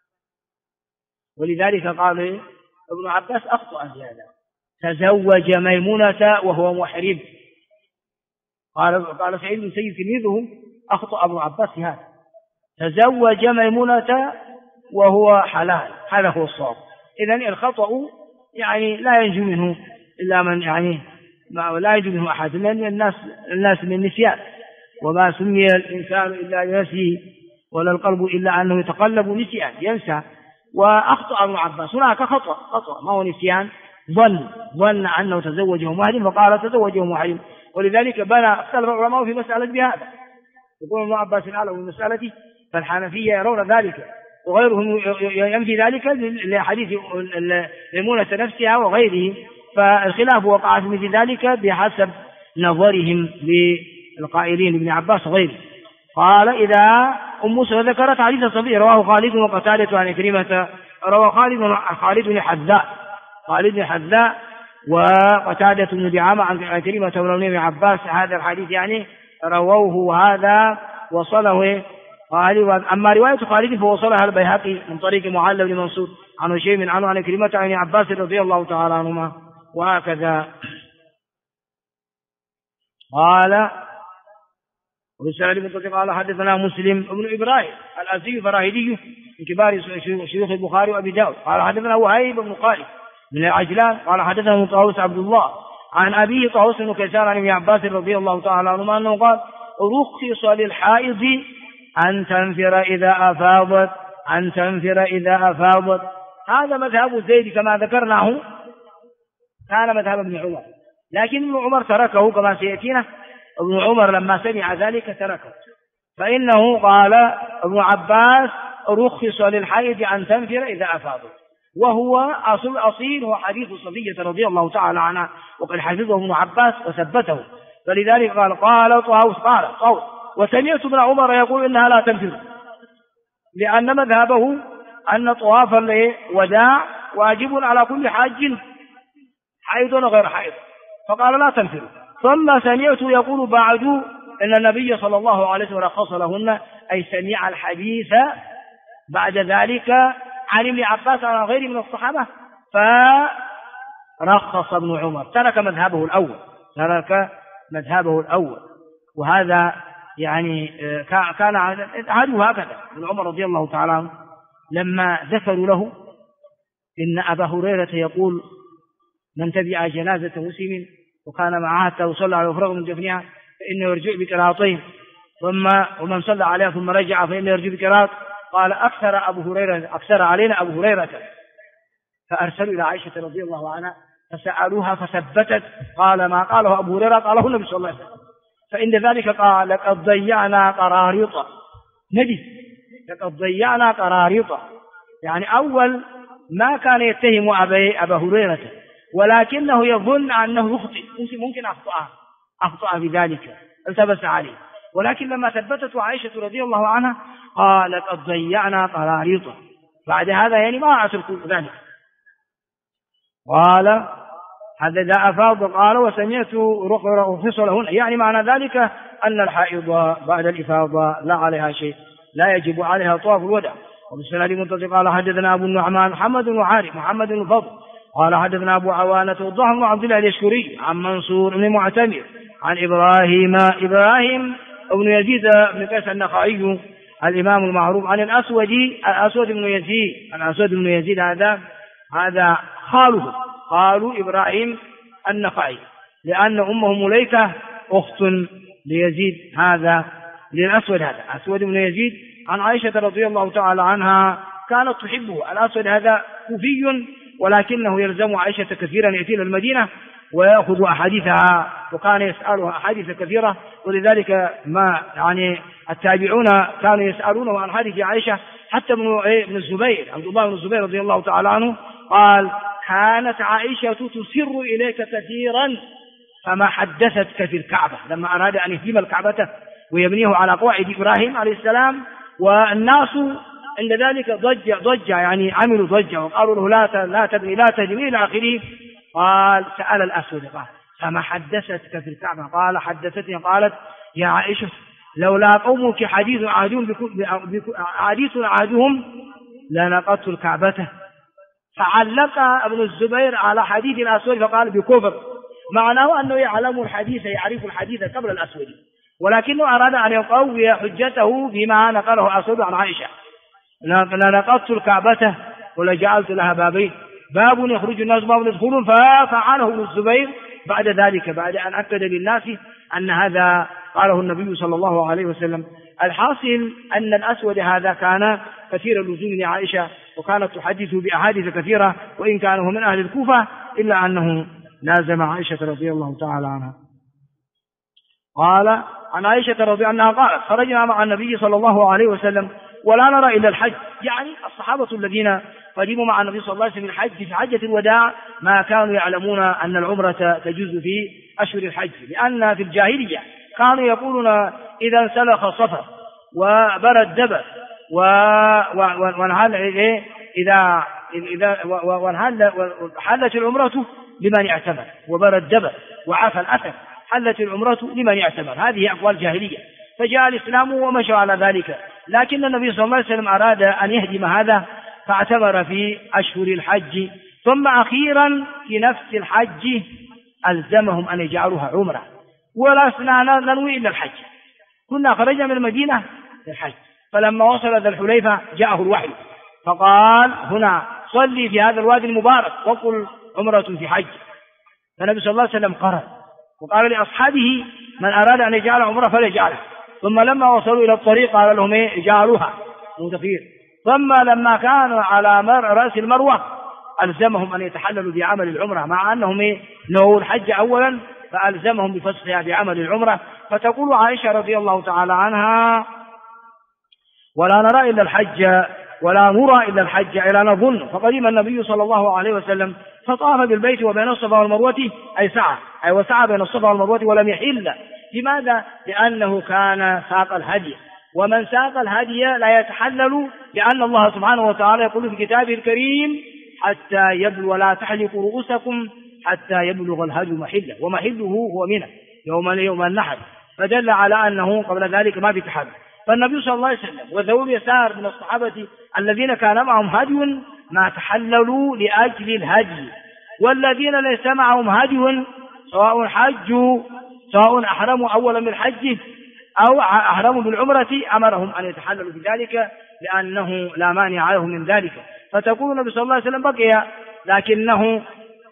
ولذلك قال ابن عباس أخطأ في هذا، تزوج ميمونة وهو محرم. قال سعيد بن سيد تلميذه أخطأ ابن عباس في هذا، تزوج ميمونة وهو حلال، هذا هو الصواب. إذن الخطأ يعني لا ينجو منه إلا من لا ينجو منه أحد، لأن الناس من النسيان، وما سمي الإنسان إلا لنفسه ولا القلب إلا أنه يتقلب نسيان ينسى. وأخطأ ابن عباس هناك خطأ ما هو نسيان، ظن أنه تزوجه محرم فقال تزوجه محرم. ولذلك اختلف العلماء في مسألة بهذا، يقول ابن عباس أعلم من مسألته، فالحنفية يرون ذلك وغيرهم ينفي ذلك لحديث ميمونة نفسها وغيره، فالخلاف وقع في مثل ذلك بحسب نظرهم للقائلين لابن عباس وغيره. قال إذا أم موسى ذكرت حديث الصفي رواه خالد وقتادة عن كريمة، روى خالد بن حذاء وقتادة بن دعامة عن كريمة ولون ابن عباس هذا الحديث يعني رووه، وهذا وصله خالد. أما رواية خالد فوصلها البيهقي من طريق معل بن منصور عن هشيم عنه عن كريمة عن عباس رضي الله تعالى عنهما، وهكذا. قال ورسالة بن قال حدثنا مسلم بن إبراهيم الأزدي الفراهيدي من كبار شيوخ البخاري وأبي داود قال حدثنا وهيب بن خالد من العجلان قال حدثنا طاووس عبد الله عن أبيه طاووس بن كيسان عن ابن عباس رضي الله تعالى عنهما أنه قال رخص للحائض أن تنفر إذا أفاضت. هذا مذهب زيد كما ذكرناه، كان مذهب ابن عمر، لكن ابن عمر تركه كما سيأتينا. ابن عمر لما سمع ذلك تركه، فإنه قال ابن عباس رخص للحائض أن تنفر إذا أفاضت، وهو أصيل هو حديث صفية رضي الله تعالى عنها، وقد حفظه ابن عباس وثبته. فلذلك قال طاووس وسمعت ابن عمر يقول إنها لا تنفر، لأن مذهبه أن طواف الوداع واجب على كل حاج حائض وغير حائض، فقال لا تنفر. ثم سمعت يقول بعد إن النبي صلى الله عليه وسلم رخص لهن، أي سمع الحديث بعد ذلك عن ابن عباس عن غيره من الصحابة، فرخص ابن عمر، ترك مذهبه الأول. وهذا يعني كان عاده هكذا. ابن عمر رضي الله تعالى عنه لما ذكروا له إن أبا هريرة يقول من تبع جنازة مسلم وكان معها حتى وصلى على فرغ من دفنها فإنه يرجع بقراطين، ومن صلى عليها ثم رجع فإنه يرجع بقراط، قال أكثر علينا أبو هريرة، فأرسلوا إلى عائشة رضي الله عنها فسألوها فثبتت، قال ما قاله أبو هريرة قاله النبي صلى الله عليه وسلم. فإن ذلك قال لقد ضيعنا قراريط، نبي لقد ضيعنا قراريط، يعني أول ما كان يتهم أبا هريرة، ولكنه يظن أنه يخطئ، ممكن أخطأ بذلك، التبس عليه، ولكن لما ثبتته عائشة رضي الله عنها قال لقد ضيعنا قراريط. بعد هذا يعني ما أترك ذلك. قال هذا أفاض، قال وسمعت رخص لهن، يعني معنى ذلك أن الحائض بعد الإفاضة لا عليها شيء، لا يجب عليها طواف الوداع. وبالسناد المتصل قال حدثنا أبو النعمان محمد بن عارف محمد بن فضل قال حدثنا أبو عوانة والضحى بن عبد الله اليشكري عن منصور بن معتمر عن إبراهيم بن يزيد بن قيس النخعي الإمام المعروف عن الأسود بن يزيد هذا خاله، قالوا إبراهيم النخعي لأن أمه مليكة أخت ليزيد هذا للأسود، هذا أسود بن يزيد عن عائشة رضي الله تعالى عنها كانت تحبه. الأسود هذا كوفي ولكنه يلزم عائشة كثيرا، يأتي إلى المدينة ويأخذ أحاديثها، وكان يسألها أحاديث كثيرة، ولذلك ما يعني التابعون كانوا يسألونه عن حديث عائشة. حتى ابن الزبير عبد الله بن الزبير رضي الله تعالى عنه قال كانت عائشة تسر إليك كثيرا فما حدثتك في الكعبة، لما أراد أن يهدم الكعبة ويبنيه على قواعد إبراهيم عليه السلام، والناس عند ذلك ضجة يعني عملوا ضجة وقالوا له لا تبني لا تهدم إلى آخره. قال سأل الأسود قال فما حدثتك في الكعبة؟ قال حدثتني، قالت يا عائشة لولا قومك حديث عهدهم لنقضت الكعبة. فعلق ابن الزبير على حديث الأسود فقال بكفر، معناه أنه يعلم الحديث، يعرف الحديث قبل الأسود، ولكنه أراد أن يقوي حجته بما نقله الأسود عن عائشة. لنقضت الكعبة ولجعلت لها بابين، باب يخرج الناس باب يدخلون، ففعله ابن الزبير بعد ذلك، بعد أن أكد للناس أن هذا قاله النبي صلى الله عليه وسلم. الحاصل أن الأسود هذا كان كثير اللزوم لعائشة، وكانت تحدث بأحاديث كثيرة، وإن كانوا من أهل الكوفة إلا أنه لازم عائشة رضي الله تعالى عنها. قال عن عائشة رضي الله عنها قالت خرجنا مع النبي صلى الله عليه وسلم ولا نرى إلا الحج، يعني الصحابة الذين قدموا مع النبي صلى الله عليه وسلم الحج في حجة الوداع ما كانوا يعلمون أن العمرة تجوز في أشهر الحج، لأن في الجاهلية كانوا يقولون إذا انسلخ الصفر وبرى الدبر حلت العمرة لمن يعتمر، وبرى الدبر وعفى الأثر حلت العمرة لمن يعتمر. هذه أقوال جاهلية، فجاء الإسلام ومشوا على ذلك، لكن النبي صلى الله عليه وسلم أراد أن يهدم هذا فاعتمر في أشهر الحج، ثم أخيرا في نفس الحج ألزمهم أن يجعلوها عمرة، ولسنا ننوي إلا الحج، كنا خرجنا من المدينة للحج، فلما وصل ذا الحليفة جاءه الوحي فقال هنا صلي في هذا الوادي المبارك وقل عمرة في حج. فالنبي صلى الله عليه وسلم قرر وقال لأصحابه من أراد أن يجعل عمرة فليجعلها، ثم لما وصلوا إلى الطريق قال لهم اجعلوها متفير، ثم لما كانوا على رأس المروة ألزمهم أن يتحللوا بعمل العمرة، مع أنهم نووا الحج أولا فألزمهم بفسخها بعمل العمرة. فتقول عائشة رضي الله تعالى عنها ولا نرى إلا الحج ولا نرى إلا الحج إلى نظن. فقدم النبي صلى الله عليه وسلم فطاف بالبيت وبين الصفا والمروة أي سعى، وسعى بين الصفا والمروة ولم يحل. لماذا؟ لأنه كان ساق الهدي، ومن ساق الهدي لا يتحلل، لأن الله سبحانه وتعالى يقول في كتابه الكريم حتى يبلغ ولا تحلقوا رؤوسكم حتى يبلغ الهدي محله، ومحله هو منى يوم النحر، فدل على أنه قبل ذلك ما بتحلل. فالنبي صلى الله عليه وسلم وذوي اليسار من الصحابة الذين كان معهم هدي ما تحللوا لأجل الهدي، والذين ليس معهم هدي سواء حجوا سواء أحرموا أولا بالحج أو أحرموا بالعمرة أمرهم أن يتحللوا بذلك، لأنه لا مانع لهم من ذلك. فتقول النبي صلى الله عليه وسلم بقي لكنه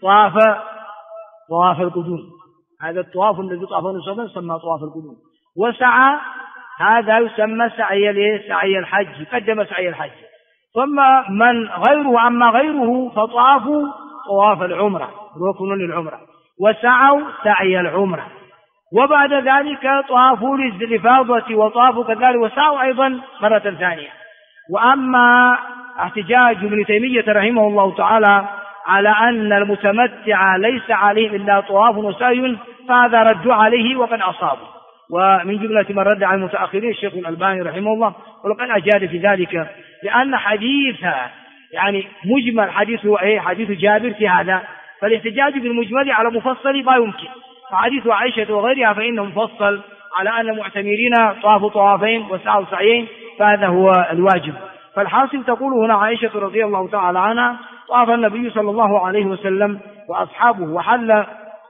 طواف القدوم، هذا الطواف الذي طافه النبي صلى الله عليه وسلم يسمى طواف القدوم، وسعى هذا يسمى سعي الحج، قدم سعي الحج. ثم من غيره أما غيره فطافوا طواف العمرة ركن للعمرة، وسعوا سعي العمرة، وبعد ذلك طافوا للإفاضة وطافوا كذلك وسعوا أيضا مرة ثانية. وأما احتجاج ابن تيمية رحمه الله تعالى على أن المتمتع ليس عليه إلا طواف وسعي فهذا رد عليه وقد أصابه، ومن جملة من رد على المتأخرين الشيخ الألباني رحمه الله، ولقد أجاد في ذلك، لأن حديث يعني مجمل حديث جابر في هذا، فالاحتجاج بالمجمل على مفصل ما يمكن، فحديث عائشة وغيرها فإنه مفصل على أن المعتمرين طافوا طوافين وسعوا سعيين، فهذا هو الواجب. فالحاصل تقول هنا عائشة رضي الله تعالى عنها طاف النبي صلى الله عليه وسلم وأصحابه وحل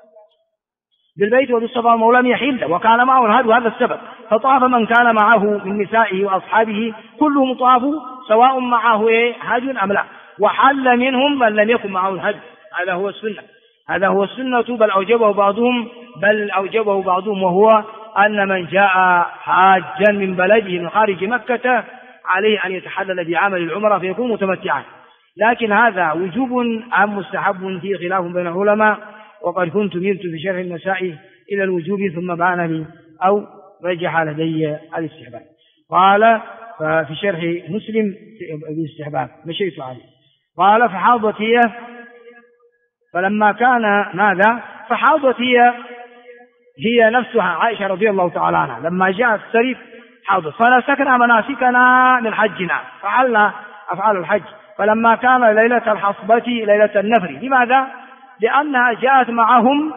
بالبيت وبالصفا ولم يحل وكان معه الهدي، وهذا السبب، فطاف من كان معه من نسائه وأصحابه كلهم طافوا سواء معه هدي أم لا، وحل منهم من لم يكن معه الهدي. هذا هو السنة، هذا هو السنة، بل أوجبه بعضهم وهو أن من جاء حاجا من بلده من خارج مكة عليه أن يتحلل بعمل العمرة فيكون متمتعا، لكن هذا وجوب أم مستحب في خلاف بين العلماء، وقد كنت ميلت في شرح المسائل إلى الوجوب ثم بان لي أو رجح لدي الاستحباب. قال في شرح مسلم بالاستحباب مشيت عليه. قال فحاضت هي فلما كان ماذا فحاضت هي نفسها عائشة رضي الله تعالى عنها لما جاءت السريف حاضت، فنسكنا مناسكنا من حجنا، فعلنا أفعال الحج، فلما كان ليلة الحصبة ليلة النفر. لماذا؟ لأنها جاءت معهم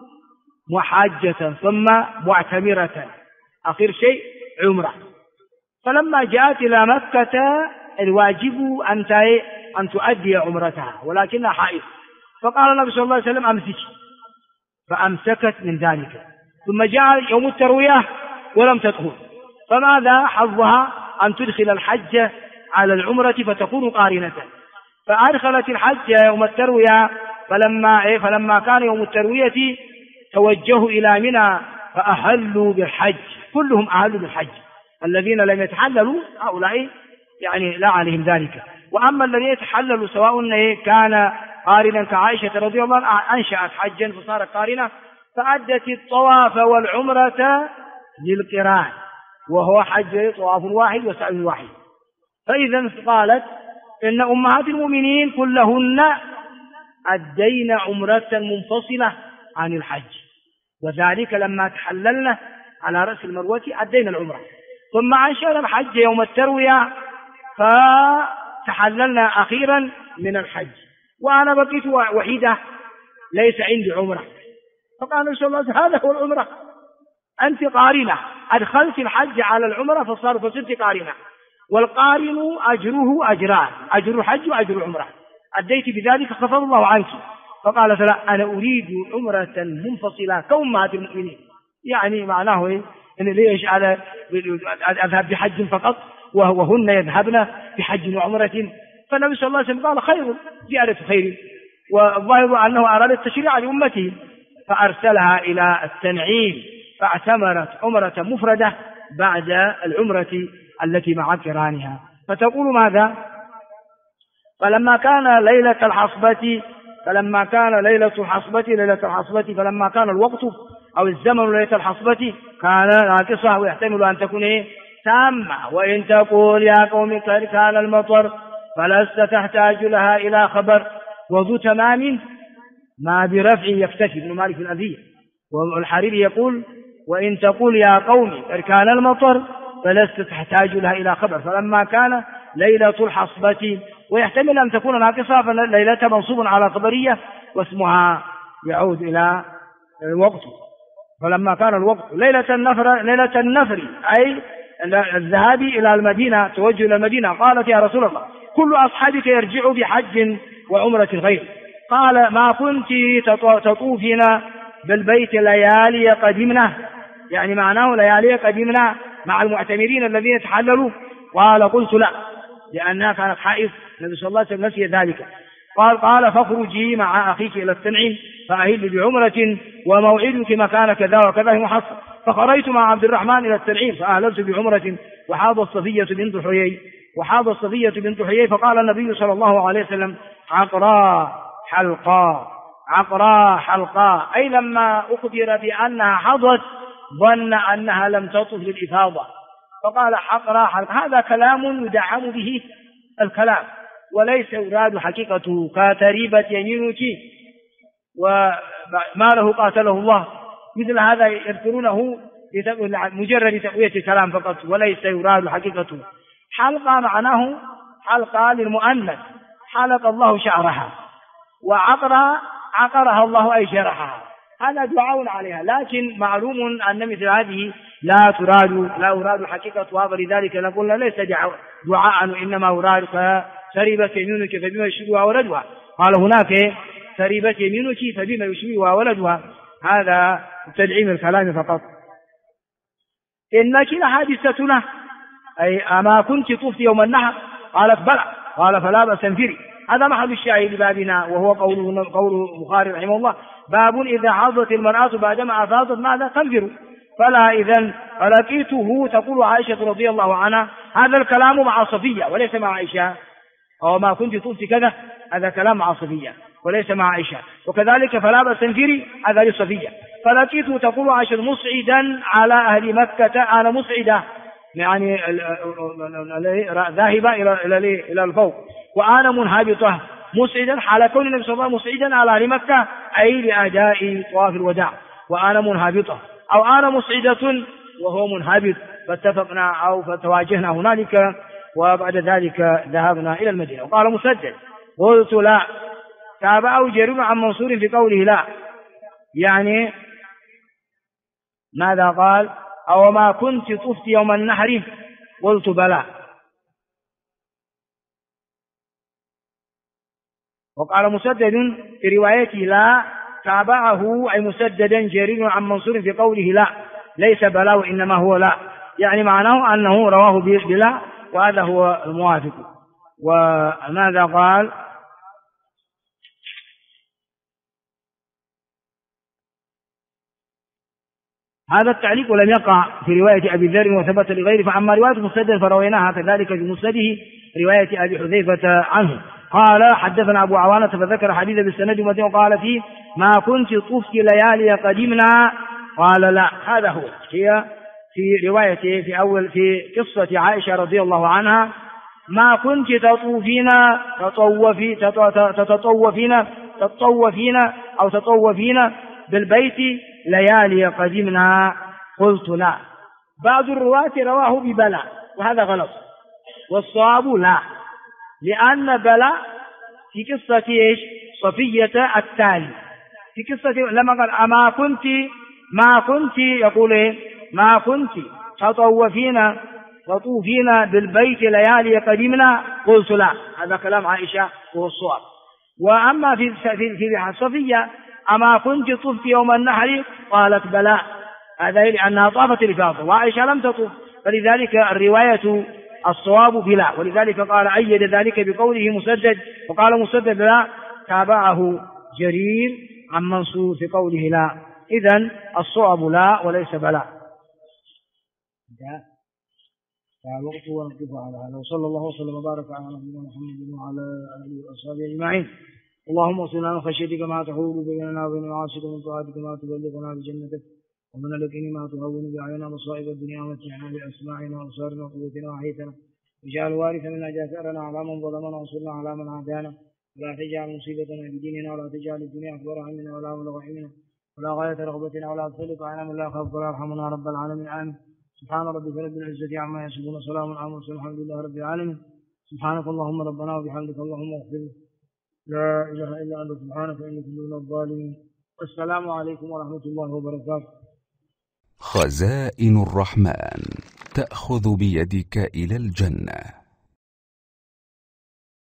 محاجة ثم معتمرة، آخر شيء عمرة، فلما جاءت إلى مكة الواجب أن تؤدي عمرتها ولكنها حائض، فقال النبي صلى الله عليه وسلم أمسك، فأمسكت من ذلك، ثم جاء يوم التروية ولم تدخل، فماذا حظها أن تدخل الحج على العمرة فتكون قارنة، فأدخلت الحج يوم التروية، فلما كان يوم التروية توجهوا إلى منى فأهلوا بالحج، كلهم أهلوا بالحج، الذين لم يتحللوا هؤلاء يعني لا عليهم ذلك، وأما الذين يتحللوا سواء كان قارنا كعائشة رضي الله عنها أنشأت حجا فصارت قارنة فأدت الطواف والعمرة للقران، وهو حج طواف واحد وسعي واحد. فإذا قالت إن أمهات المؤمنين كلهن أدين عمرة منفصلة عن الحج، وذلك لما تحللنا على رأس المروة أدينا العمرة، ثم أنشأنا الحج يوم التروية فتحللنا أخيرا من الحج، وأنا بقيت وحيدة ليس عندي عمرة، فقال النبي صلى الله عليه وسلم هذا هو العمرة، أنت قارنة، أدخلت الحج على العمرة فصرت قارنة، والقارن أجره أجران، أجر الحج وأجر العمرة، أديت بذلك خفض الله عنك، فقال فلا أنا أريد عمرة منفصلة كأمهات المؤمنين، يعني معناه إن ليش على أذهب بحج فقط وهن يذهبن بحج وعمرة، فالنبي صلى الله عليه وسلم قال خير زيادة خير، والظاهر أنه أراد التشريع لأمته، فأرسلها إلى التنعيم فاعتمرت عمرة مفردة بعد العمرة التي مع قرانها. فتقول ماذا؟ فلما كان ليلة الحصبة فلما كان الوقت أو الزمن ليلة الحصبة كان ناقصة ويحتمل أن تكون تامة، وإن تقول يا قوم كان المطر فلست تحتاج لها إلى خبر، وذو تمام ما برفع يكتفي، ابن مالك الأذية. والحريري يقول وإن تقول يا قوم كان المطر فلست تحتاج لها إلى خبر، فلما كان ليلة الحصبة ويحتمل أن تكون ناقصة فليلة منصوب على خبرية واسمها يعود إلى الوقت، فلما كان الوقت ليلة النفر أي الذهاب إلى المدينة، توجه إلى المدينة، قالت يا رسول الله كل أصحابك يرجع بحج وعمرة غير، قال ما كنت تطوفين بالبيت ليالي قدمنا، يعني معناه ليالي قدمنا مع المعتمرين الذين يتحللوا، قال قلت لا لأنها كانت حائض، النبي صلى الله عليه وسلم نسي ذلك، قال فاخرجي مع أخيك إلى التنعيم فأهل بعمرة وموعدك مكان كذا وكذا محصر، فخرجت مع عبد الرحمن إلى التنعيم فأهللت بعمرة وحاض الصفية بنت حيي فقال النبي صلى الله عليه وسلم عقرا حلقا عقرا حلقا، أي لما أخبر بأنها حضت ظن أنها لم تطف للإفاضة فقال عقرا حلقا. هذا كلام يدعم به الكلام وليس يراد حقيقته، كتريبة يمينك وما له قاتله الله، مثل هذا يذكرونه مجرد تقوية الكلام فقط وليس يراد حقيقته. حلقة معناه حلقة للمؤنث، حلق الله شعرها، وعقرها عقرها الله أي شرحها، هذا دعاء عليها، لكن معلوم أن مثل هذه لا يراد حقيقتها، ولذلك نقول ليس دعاء إنما يراد تربت يمينك فبما يشبهها ولدها. قال هناك تربت يمينك فبما يشبهها ولدها، هذا تدعيم الكلام فقط. إنك لحادثتنا، أي أما كنت طفت يوم النحر؟ قالت بلى، قال فلا بأس انفري. هذا محل الشاهد لبابنا، وهو قول البخاري رحمه الله: باب إذا حاضت المرأة بعدما أفاضت ماذا تنفر؟ فلا إذن فلقيته. تقول عائشة رضي الله عنها: هذا الكلام مع صفية وليس مع عائشة، أو ما كنت طفت كذا، هذا كلام مع صفية وليس مع عائشة. وكذلك فلا بأس انفري، هذا لصفية. فلقيته تقول عائشة مصعدا على أهل مكة، أنا مصعدة يعني ذاهبة إلى الفوق، وأنا منهبطة مسعدا، حال كون النبي صلى الله عليه وسلم مسعدا على أهل مكة أي لأداء طواف الوداع، وأنا منهبطة، أو أنا مسعدة وهو منهبط، فاتفقنا أو فتواجهنا هنالك، وبعد ذلك ذهبنا إلى المدينة. وقال مسدد: قلت لا. تابعه جرير عن منصور في قوله لا، يعني ماذا قال؟ أو ما كنت طفت يوم النحر؟ قلت بلى. وقال مسدد في روايته لا، تابعه أي مسددا جرير عن منصور في قوله لا، ليس بلا وإنما هو لا، يعني معناه أنه رواه بلا، وهذا هو الموافق. وماذا قال؟ هذا التعليق لم يقع في رواية أبي ذر وثبت لغيره، فأما رواية مسدد فرويناها كذلك في مسنده رواية أبي حذيفة عنه. قال: حدثنا أبو عوانة فذكر حديث بالسند وقال فيه: ما كنت طفت ليالي قدمنا؟ قال لا. هذا هو، هي في روايته في قصة عائشة رضي الله عنها: ما كنت تطوفين بالبيت ليالي قدمنا؟ قلت لا. بعض الرواة رواه ببلا، وهذا غلط، والصواب لا، لأن بلا في قصة صفية التالي، في قصة لما قال ما كنت يقول ما كنت تطوفين بالبيت ليالي قدمنا؟ قلت لا، هذا كلام عائشة وهو الصواب. وأما في صفية: أما كنت طفت يوم النحر؟ قالت بلى، هذا لأنها طافت الإفاضة وعائشة لم تطف، فلذلك الرواية الصواب بلا، ولذلك قال أيد ذلك بقوله مسدد، وقال مسدد لا، تابعه جرير عن منصور في قوله لا. إذن الصواب لا وليس بلا. وقت ونقف على هذا، وصلى الله وسلم وبارك على نبينا محمد وعلى آله وأصحابه أجمعين. اللهم اغفر لنا خشيتك ما تحول بيننا وبين معاصيك، ومن طاعتك ما تبلغنا بجنتك، ومن اليقين ما تهون به علينا مصائب الدنيا، ومتعنا بأسماعنا وأبصارنا وقوتنا وأحيتنا، واجعل الوارث منا جاثرنا على من ظلمنا، وانصرنا على من عادانا، ولا تجعل مصيبتنا بديننا، ولا تجعل الدنيا أكبر همنا ولا مبلغ علمنا ولا غاية رغبتنا، ولا تسلط علينا من لا يخافك ولا يرحمنا رب العالمين. آمين. سبحان ربك رب العزة عما يصفون، وسلام على المرسلين، الحمد لله رب العالمين. سبحانك اللهم ربنا وبحمدك، اللهم اغفر لي، لا إله إلا أنت سبحانك إني كنت من الظالمين. والسلام عليكم ورحمة الله وبركاته. خزائن الرحمن تأخذ بيدك إلى الجنة.